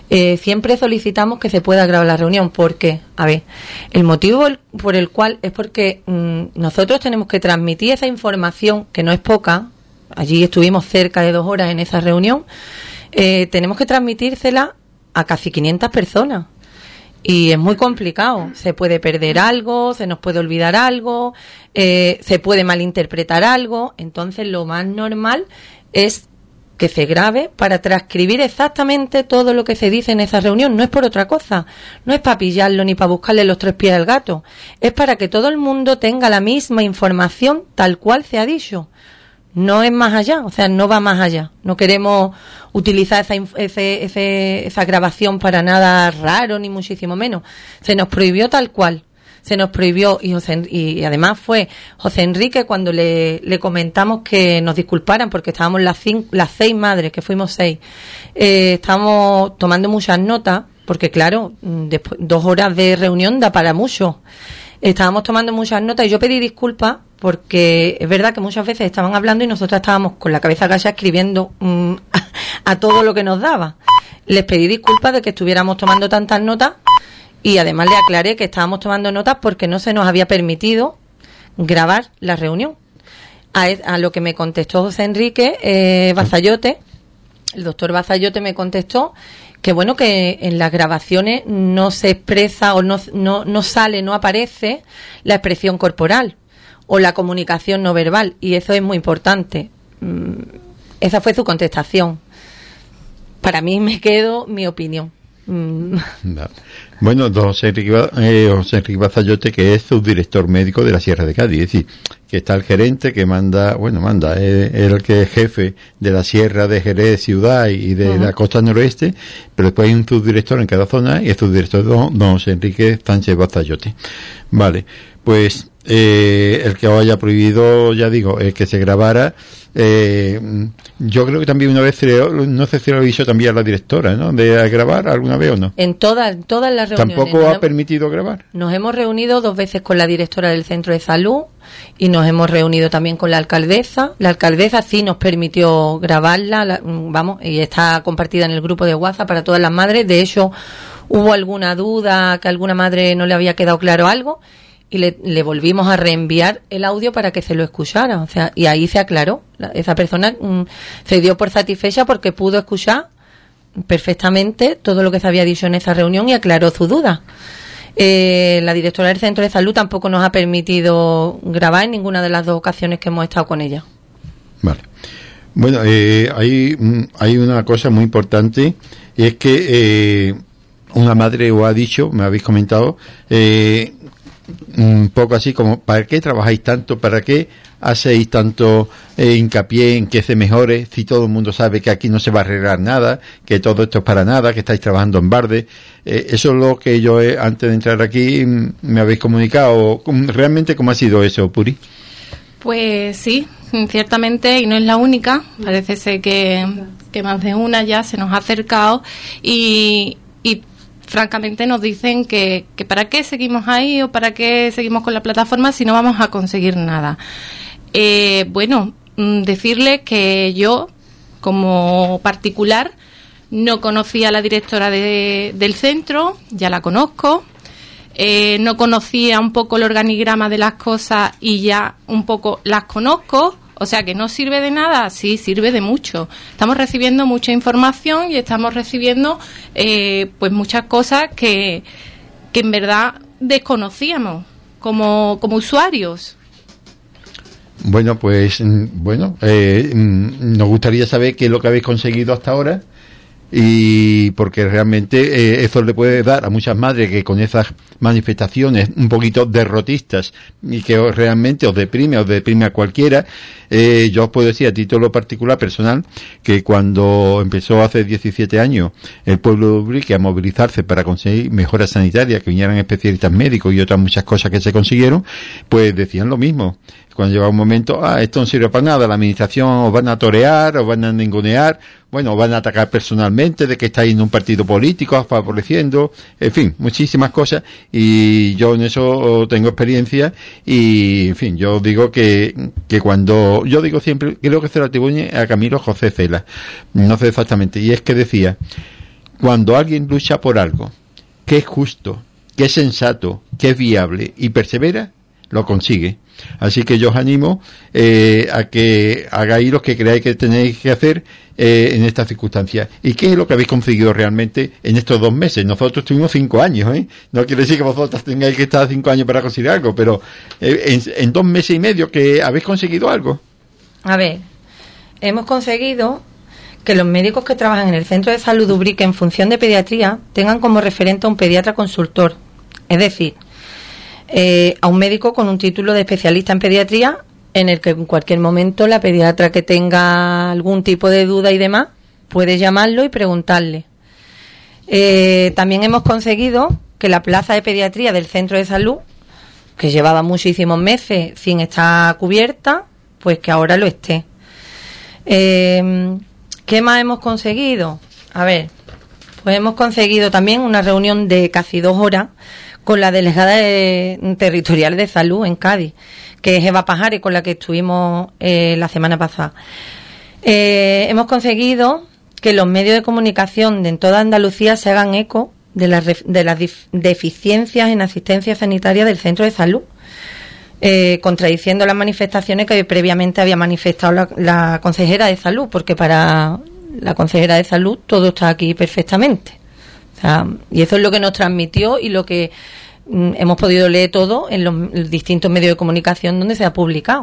siempre solicitamos que se pueda grabar la reunión. ¿Por qué? A ver, el motivo por el cual es porque nosotros tenemos que transmitir esa información, que no es poca. Allí estuvimos cerca de 2 horas en esa reunión. Tenemos que transmitírsela a casi 500 personas. Y es muy complicado. Se puede perder algo, se nos puede olvidar algo, se puede malinterpretar algo. Entonces, lo más normal es que se grabe para transcribir exactamente todo lo que se dice en esa reunión. No es por otra cosa. No es para pillarlo ni para buscarle los 3 pies al gato. Es para que todo el mundo tenga la misma información tal cual se ha dicho. No es más allá, o sea, no va más allá. No queremos utilizar esa grabación para nada raro, ni muchísimo menos. Se nos prohibió tal cual. Se nos prohibió, y además fue José Enrique cuando le comentamos que nos disculparan, porque estábamos las 6 madres, que fuimos 6. Estábamos tomando muchas notas, porque claro, después 2 horas de reunión da para mucho. Estábamos tomando muchas notas y yo pedí disculpas porque es verdad que muchas veces estaban hablando y nosotras estábamos con la cabeza agachada escribiendo a todo lo que nos daba. Les pedí disculpas de que estuviéramos tomando tantas notas y además le aclaré que estábamos tomando notas porque no se nos había permitido grabar la reunión. A lo que me contestó José Enrique Bazayote, el doctor Bazayote me contestó que bueno, que en las grabaciones no se expresa o no sale, no aparece la expresión corporal o la comunicación no verbal, y eso es muy importante. Esa fue su contestación. Para mí me quedo mi opinión. Bueno, don José Enrique Bazayote, que es subdirector médico de la Sierra de Cádiz, es decir, que está el gerente que manda, es el que es jefe de la Sierra de Jerez ciudad y de la costa noroeste, pero después hay un subdirector en cada zona y el subdirector don José Enrique Sánchez Bazayote. Vale, pues el que os haya prohibido, ya digo, que se grabara. Yo creo que también una vez, no sé si lo hizo también la directora, ¿no? De grabar alguna vez o no. En todas las reuniones. ¿Tampoco ha permitido grabar? Nos hemos reunido 2 veces con la directora del centro de salud y nos hemos reunido también con la alcaldesa. La alcaldesa sí nos permitió grabarla, y está compartida en el grupo de WhatsApp para todas las madres. De hecho, hubo alguna duda, que a alguna madre no le había quedado claro algo, y le volvimos a reenviar el audio para que se lo escuchara, o sea, y ahí se aclaró. Esa persona se dio por satisfecha porque pudo escuchar perfectamente todo lo que se había dicho en esa reunión y aclaró su duda. La directora del centro de salud tampoco nos ha permitido grabar en ninguna de las 2 ocasiones que hemos estado con ella. Vale. Bueno, hay una cosa muy importante, y es que una madre os ha dicho, me habéis comentado, un poco así como, ¿para qué trabajáis tanto? ¿Para qué hacéis tanto hincapié en que se mejore si todo el mundo sabe que aquí no se va a arreglar nada, que todo esto es para nada, que estáis trabajando en balde? Eso es lo que yo antes de entrar aquí me habéis comunicado. ¿Realmente cómo ha sido eso, Puri? Pues sí, ciertamente, y no es la única. Parece ser que más de una ya se nos ha acercado y francamente nos dicen que para qué seguimos ahí o para qué seguimos con la plataforma si no vamos a conseguir nada. Decirles que yo, como particular, no conocía a la directora del centro, ya la conozco. No conocía un poco el organigrama de las cosas y ya un poco las conozco. O sea, que no sirve de nada, sí, sirve de mucho. Estamos recibiendo mucha información y estamos recibiendo pues muchas cosas que en verdad desconocíamos como usuarios. Bueno, pues nos gustaría saber qué es lo que habéis conseguido hasta ahora, y porque realmente eso le puede dar a muchas madres que con esas manifestaciones un poquito derrotistas y que realmente os deprime a cualquiera. Yo os puedo decir a título particular, personal, que cuando empezó hace 17 años el pueblo de Ubrique a movilizarse para conseguir mejoras sanitarias, que vinieran especialistas médicos y otras muchas cosas que se consiguieron, pues decían lo mismo. Cuando llegaba un momento, esto no sirve para nada, la administración os van a torear, os van a ningunear, os van a atacar personalmente de que estáis en un partido político favoreciendo, en fin, muchísimas cosas, y yo en eso tengo experiencia, y en fin, yo digo que cuando, yo digo siempre, creo que se lo atribuye a Camilo José Cela, no sé exactamente, y es que decía cuando alguien lucha por algo que es justo, que es sensato, que es viable y persevera, lo consigue. Así que yo os animo a que hagáis lo que creáis que tenéis que hacer en estas circunstancias. ¿Y qué es lo que habéis conseguido realmente en estos 2 meses? Nosotros tuvimos 5 años, ¿eh? No quiere decir que vosotros tengáis que estar 5 años para conseguir algo, pero en 2 meses y medio, ¿que habéis conseguido algo? A ver, hemos conseguido que los médicos que trabajan en el Centro de Salud de Ubrique en función de pediatría tengan como referente a un pediatra consultor. Es decir, a un médico con un título de especialista en pediatría, en el que en cualquier momento la pediatra que tenga algún tipo de duda y demás puede llamarlo y preguntarle. También hemos conseguido que la plaza de pediatría del centro de salud, que llevaba muchísimos meses sin estar cubierta, pues que ahora lo esté. ¿Qué más hemos conseguido? A ver, pues hemos conseguido también una reunión de casi 2 horas con la delegada territorial de salud en Cádiz, que es Eva Pajares, con la que estuvimos la semana pasada. Hemos conseguido que los medios de comunicación de en toda Andalucía se hagan eco de las deficiencias en asistencia sanitaria del centro de salud, contradiciendo las manifestaciones que previamente había manifestado la consejera de salud, porque para la consejera de salud todo está aquí perfectamente. O sea, y eso es lo que nos transmitió y lo que hemos podido leer todo en los distintos medios de comunicación donde se ha publicado.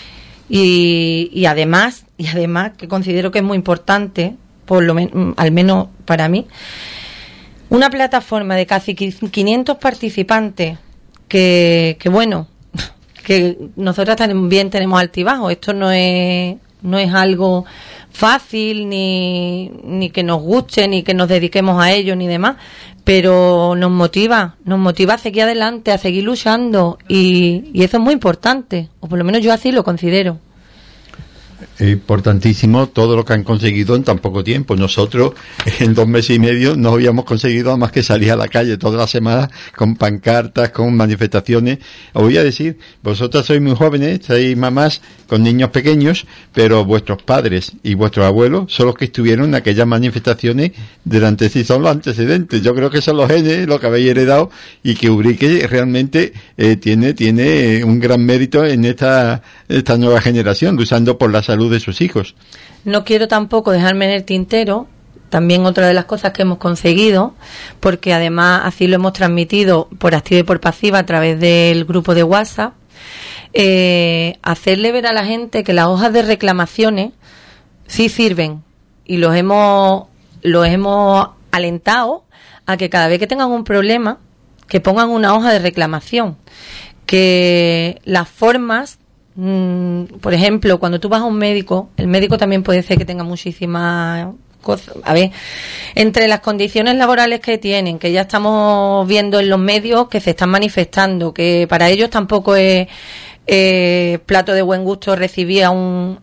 Y además que considero que es muy importante, al menos para mí, una plataforma de casi 500 participantes que bueno, que nosotras también tenemos altibajos. Esto no es algo fácil, ni que nos guste, ni que nos dediquemos a ello, ni demás, pero nos motiva a seguir adelante, a seguir luchando, y eso es muy importante, o por lo menos yo así lo considero. Importantísimo todo lo que han conseguido en tan poco tiempo. Nosotros en 2 meses y medio no habíamos conseguido más que salir a la calle todas las semanas con pancartas, con manifestaciones. Os voy a decir, vosotras sois muy jóvenes, sois mamás con niños pequeños, pero vuestros padres y vuestros abuelos son los que estuvieron en aquellas manifestaciones durante sí, son los antecedentes. Yo creo que son los genes, lo que habéis heredado, y que Ubrique realmente tiene un gran mérito en esta nueva generación, luchando por la salud de sus hijos. No quiero tampoco dejarme en el tintero también otra de las cosas que hemos conseguido, porque además así lo hemos transmitido por activa y por pasiva a través del grupo de WhatsApp, hacerle ver a la gente que las hojas de reclamaciones sí sirven, y los hemos alentado a que cada vez que tengan un problema que pongan una hoja de reclamación, que las formas, por ejemplo, cuando tú vas a un médico, el médico también puede ser que tenga muchísimas cosas. A ver, entre las condiciones laborales que tienen, que ya estamos viendo en los medios que se están manifestando, que para ellos tampoco es plato de buen gusto recibir a un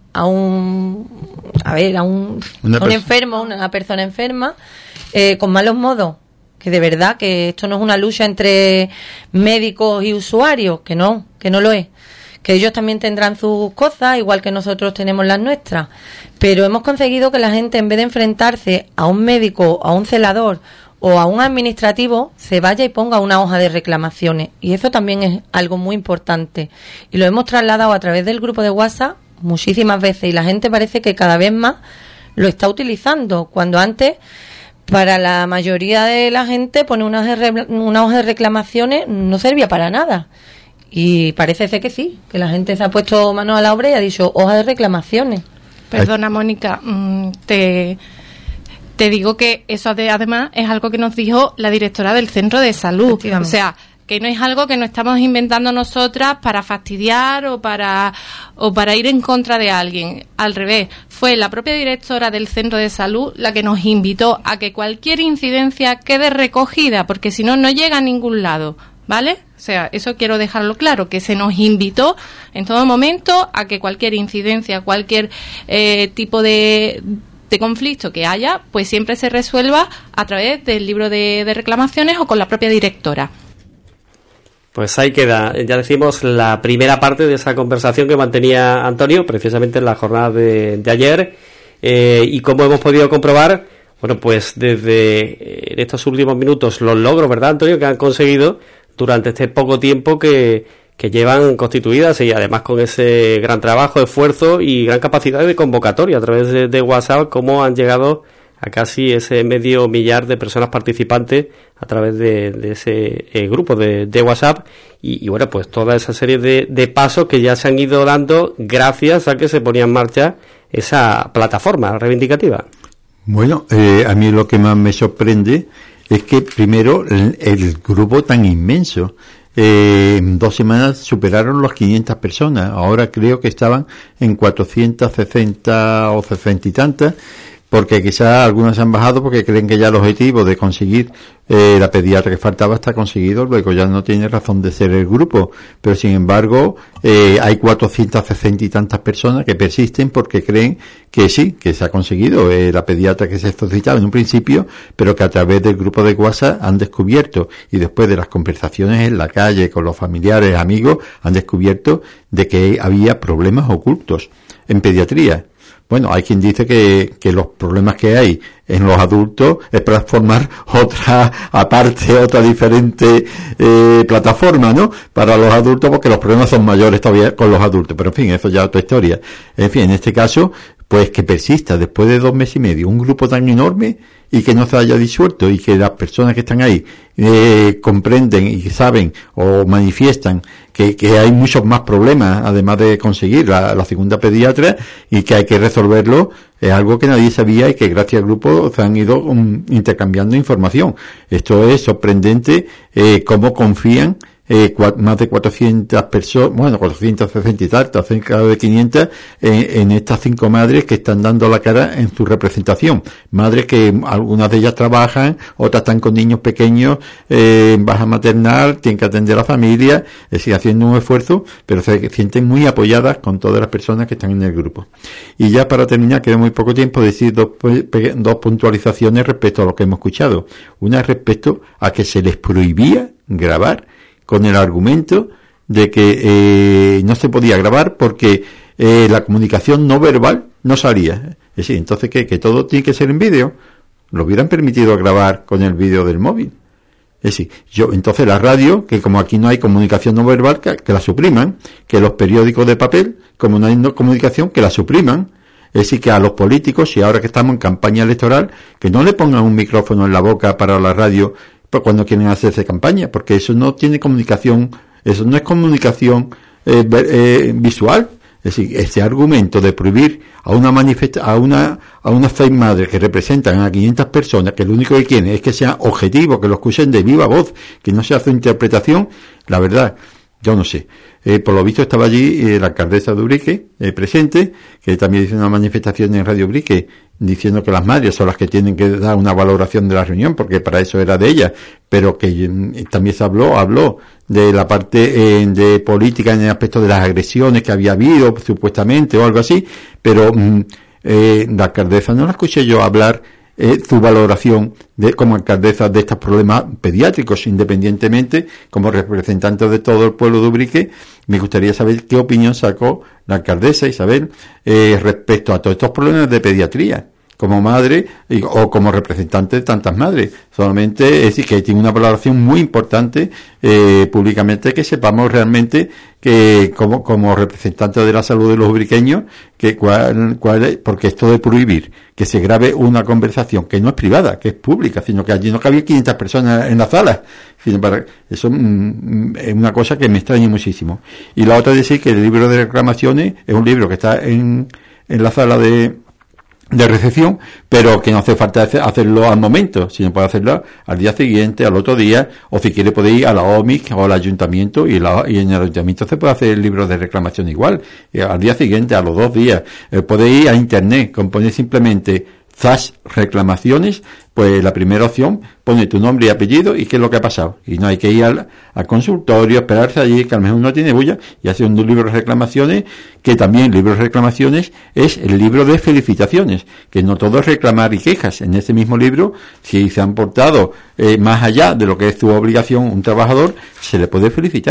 enfermo, una persona enferma, con malos modos. Que de verdad que esto no es una lucha entre médicos y usuarios, que no lo es. Que ellos también tendrán sus cosas, igual que nosotros tenemos las nuestras. Pero hemos conseguido que la gente, en vez de enfrentarse a un médico, a un celador o a un administrativo, se vaya y ponga una hoja de reclamaciones. Y eso también es algo muy importante. Y lo hemos trasladado a través del grupo de WhatsApp muchísimas veces, y la gente parece que cada vez más lo está utilizando, cuando antes, para la mayoría de la gente, poner una hoja de reclamaciones no servía para nada. Y parece ser que sí, que la gente se ha puesto manos a la obra y ha dicho hoja de reclamaciones. Perdona, Mónica, te digo que eso además es algo que nos dijo la directora del centro de salud. O sea, que no es algo que nos estamos inventando nosotras para fastidiar o para ir en contra de alguien. Al revés, fue la propia directora del centro de salud la que nos invitó a que cualquier incidencia quede recogida, porque si no, no llega a ningún lado, ¿vale? O sea, eso quiero dejarlo claro, que se nos invitó en todo momento a que cualquier incidencia, cualquier tipo de conflicto que haya, pues siempre se resuelva a través del libro de reclamaciones o con la propia directora. Pues ahí queda, ya decimos, la primera parte de esa conversación que mantenía Antonio, precisamente en la jornada de ayer, y como hemos podido comprobar, Bueno, pues desde en estos últimos minutos los logros, ¿verdad, Antonio?, que han conseguido durante este poco tiempo que llevan constituidas, y además con ese gran trabajo, esfuerzo y gran capacidad de convocatoria a través de WhatsApp, cómo han llegado a casi ese 500.000 de personas participantes a través de ese grupo de WhatsApp, y bueno, pues toda esa serie de pasos que ya se han ido dando gracias a que se ponía en marcha esa plataforma reivindicativa. Bueno, a mí lo que más me sorprende es que primero el grupo tan inmenso, en 2 semanas superaron los 500 personas, ahora creo que estaban en 460 o 60 y tantas, porque quizás algunas han bajado porque creen que ya el objetivo de conseguir la pediatra que faltaba está conseguido, luego ya no tiene razón de ser el grupo, pero sin embargo hay 460 y tantas personas que persisten porque creen que sí, que se ha conseguido la pediatra que se solicitaba en un principio, pero que a través del grupo de WhatsApp han descubierto, y después de las conversaciones en la calle con los familiares, amigos, han descubierto de que había problemas ocultos en pediatría. Bueno, hay quien dice que los problemas que hay en los adultos es para formar otra diferente plataforma, ¿no?, para los adultos, porque los problemas son mayores todavía con los adultos, pero en fin, eso ya es otra historia. En fin, en este caso, pues que persista después de 2 meses y medio un grupo tan enorme y que no se haya disuelto, y que las personas que están ahí comprenden y saben o manifiestan que hay muchos más problemas además de conseguir la segunda pediatra, y que hay que resolverlo, es algo que nadie sabía, y que gracias al grupo se han ido intercambiando información. Esto es sorprendente, cómo confían más de 400 personas, bueno, 460 y tantas, cerca de 500, en estas 5 madres que están dando la cara en su representación. Madres que algunas de ellas trabajan, otras están con niños pequeños, en baja maternal, tienen que atender a la familia, es decir, haciendo un esfuerzo, pero se sienten muy apoyadas con todas las personas que están en el grupo. Y ya para terminar, queda muy poco tiempo, decir dos puntualizaciones respecto a lo que hemos escuchado. Una respecto a que se les prohibía grabar, con el argumento de que no se podía grabar porque la comunicación no verbal no salía. Es decir, entonces que todo tiene que ser en vídeo. Lo hubieran permitido grabar con el vídeo del móvil. Es decir, entonces la radio, que como aquí no hay comunicación no verbal, que la supriman, que los periódicos de papel, como no hay comunicación, que la supriman. Es decir, que a los políticos, y ahora que estamos en campaña electoral, que no le pongan un micrófono en la boca para la radio cuando quieren hacerse campaña, porque eso no tiene comunicación, eso no es comunicación visual. Es decir, este argumento de prohibir a unas 6 madres que representan a 500 personas, que lo único que quieren es que sea objetivo, que lo escuchen de viva voz, que no se hace interpretación, la verdad, yo no sé. Por lo visto estaba allí la alcaldesa de Ubrique presente, que también hizo una manifestación en Radio Ubrique diciendo que las madres son las que tienen que dar una valoración de la reunión, porque para eso era de ella, pero que también se habló de la parte de política en el aspecto de las agresiones que había habido supuestamente o algo así, pero la alcaldesa no la escuché yo hablar su valoración como alcaldesa de estos problemas pediátricos, independientemente, como representante de todo el pueblo de Ubrique. Me gustaría saber qué opinión sacó la alcaldesa Isabel respecto a todos estos problemas de pediatría, como madre o como representante de tantas madres. Solamente es decir que tiene una valoración muy importante públicamente, que sepamos realmente que como representante de la salud de los ubriqueños, que cuál es, porque esto de prohibir que se grabe una conversación que no es privada, que es pública, sino que allí no cabía 500 personas en la sala, sino para eso es una cosa que me extraña muchísimo. Y la otra es decir que el libro de reclamaciones es un libro que está en la sala de recepción, pero que no hace falta hacerlo al momento, sino puede hacerlo al día siguiente, al otro día, o si quiere puede ir a la OMIC o al ayuntamiento, y en el ayuntamiento se puede hacer el libro de reclamación igual, al día siguiente, a los 2 días, puede ir a internet, componer simplemente ZAS reclamaciones, pues la primera opción, pone tu nombre y apellido y qué es lo que ha pasado. Y no hay que ir al consultorio, esperarse allí, que a lo mejor no tiene bulla, y hace un libro de reclamaciones, que también libro de reclamaciones es el libro de felicitaciones, que no todo es reclamar y quejas. En ese mismo libro, si se han portado más allá de lo que es su obligación un trabajador, se le puede felicitar.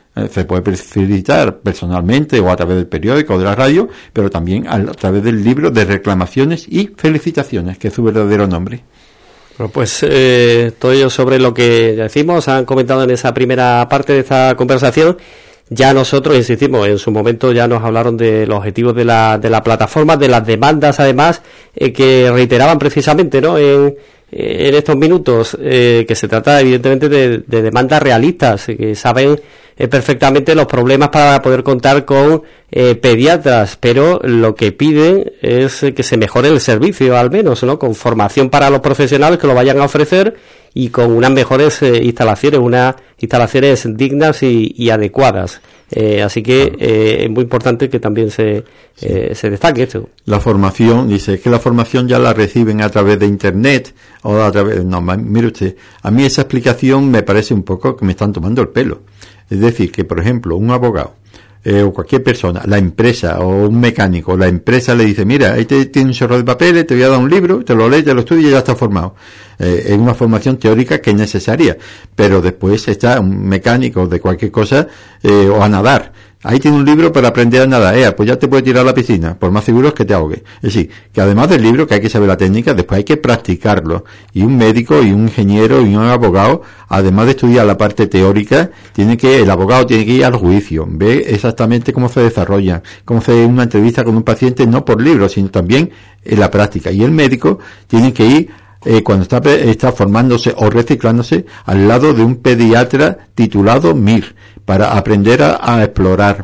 Se puede felicitar personalmente o a través del periódico o de la radio, pero también a través del libro de reclamaciones y felicitaciones, que es su verdadero nombre. Bueno, pues todo ello sobre lo que decimos, han comentado en esa primera parte de esta conversación. Ya nosotros, insistimos, en su momento ya nos hablaron de los objetivos de la plataforma, de las demandas además, que reiteraban precisamente, ¿no?, en estos minutos, que se trata evidentemente de demandas realistas, que saben perfectamente los problemas para poder contar con pediatras, pero lo que piden es que se mejore el servicio, al menos, ¿no?, con formación para los profesionales que lo vayan a ofrecer y con unas mejores instalaciones, unas instalaciones dignas y adecuadas. Así que es muy importante que también se destaque esto. La formación, dice, que la formación ya la reciben a través de internet o a través... No, mire usted, a mí esa explicación me parece un poco que me están tomando el pelo. Es decir, que por ejemplo, un abogado o cualquier persona, la empresa o un mecánico, la empresa le dice, mira, ahí tiene un chorro de papeles, te voy a dar un libro, te lo lees, te lo estudias y ya está formado. Es una formación teórica que es necesaria, pero después está un mecánico de cualquier cosa o a nadar. Ahí tiene un libro para aprender a nadar, pues ya te puedes tirar a la piscina, por más seguro es que te ahogue. Es decir, que además del libro, que hay que saber la técnica, después hay que practicarlo. Y un médico y un ingeniero y un abogado, además de estudiar la parte teórica, el abogado tiene que ir al juicio, ve exactamente cómo se desarrolla, cómo se hace una entrevista con un paciente, no por libro, sino también en la práctica. Y el médico tiene que ir cuando está formándose o reciclándose al lado de un pediatra titulado MIR, para aprender a explorar,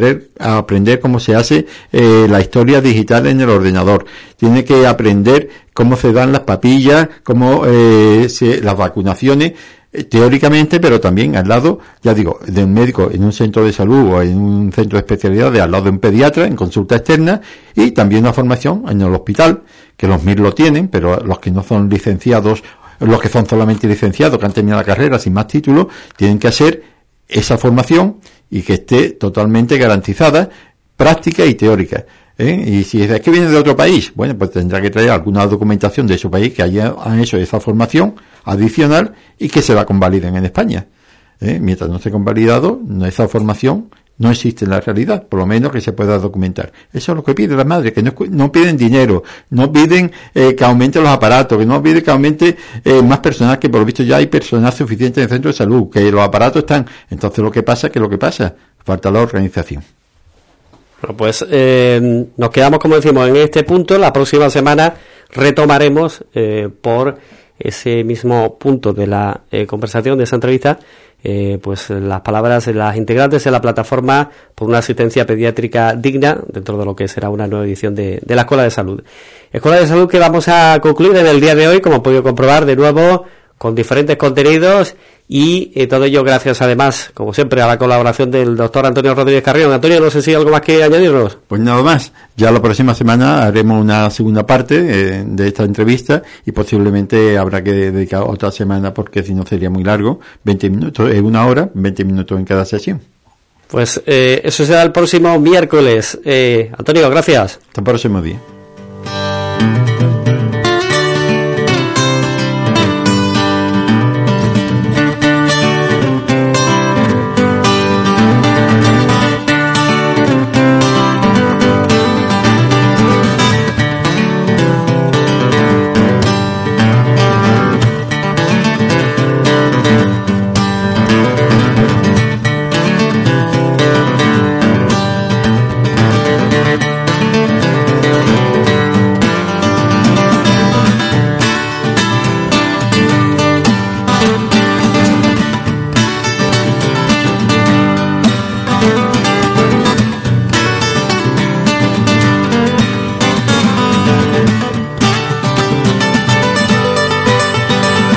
a aprender cómo se hace la historia digital en el ordenador. Tiene que aprender cómo se dan las papillas, cómo las vacunaciones, teóricamente, pero también al lado, ya digo, de un médico en un centro de salud o en un centro de especialidades, al lado de un pediatra en consulta externa, y también una formación en el hospital, que los MIR lo tienen, pero los que no son licenciados, los que son solamente licenciados, que han terminado la carrera sin más títulos, tienen que hacer esa formación y que esté totalmente garantizada, práctica y teórica. Y si es que viene de otro país, bueno, pues tendrá que traer alguna documentación de su país que han hecho esa formación adicional y que se la convaliden en España. Mientras no esté convalidado, esa formación no existe en la realidad, por lo menos que se pueda documentar. Eso es lo que pide la madre, que no piden dinero, no piden que aumente los aparatos, que no piden que aumente más personal, que por lo visto ya hay personal suficiente en el centro de salud, que los aparatos están. Entonces lo que pasa, falta la organización. Bueno, pues nos quedamos, como decimos, en este punto. La próxima semana retomaremos por ese mismo punto de la conversación, de esa entrevista, pues las palabras de las integrantes de la plataforma por una asistencia pediátrica digna dentro de lo que será una nueva edición de la Escuela de Salud. Escuela de Salud que vamos a concluir en el día de hoy, como han podido comprobar, de nuevo con diferentes contenidos y todo ello gracias además, como siempre, a la colaboración del doctor Antonio Rodríguez Carrión. Antonio, no sé si hay algo más que añadirnos. Pues nada más, ya la próxima semana haremos una segunda parte de esta entrevista y posiblemente habrá que dedicar otra semana porque si no sería muy largo, 20 minutos, 1 hora, 20 minutos en cada sesión. Pues eso será el próximo miércoles. Antonio, gracias. Hasta el próximo día.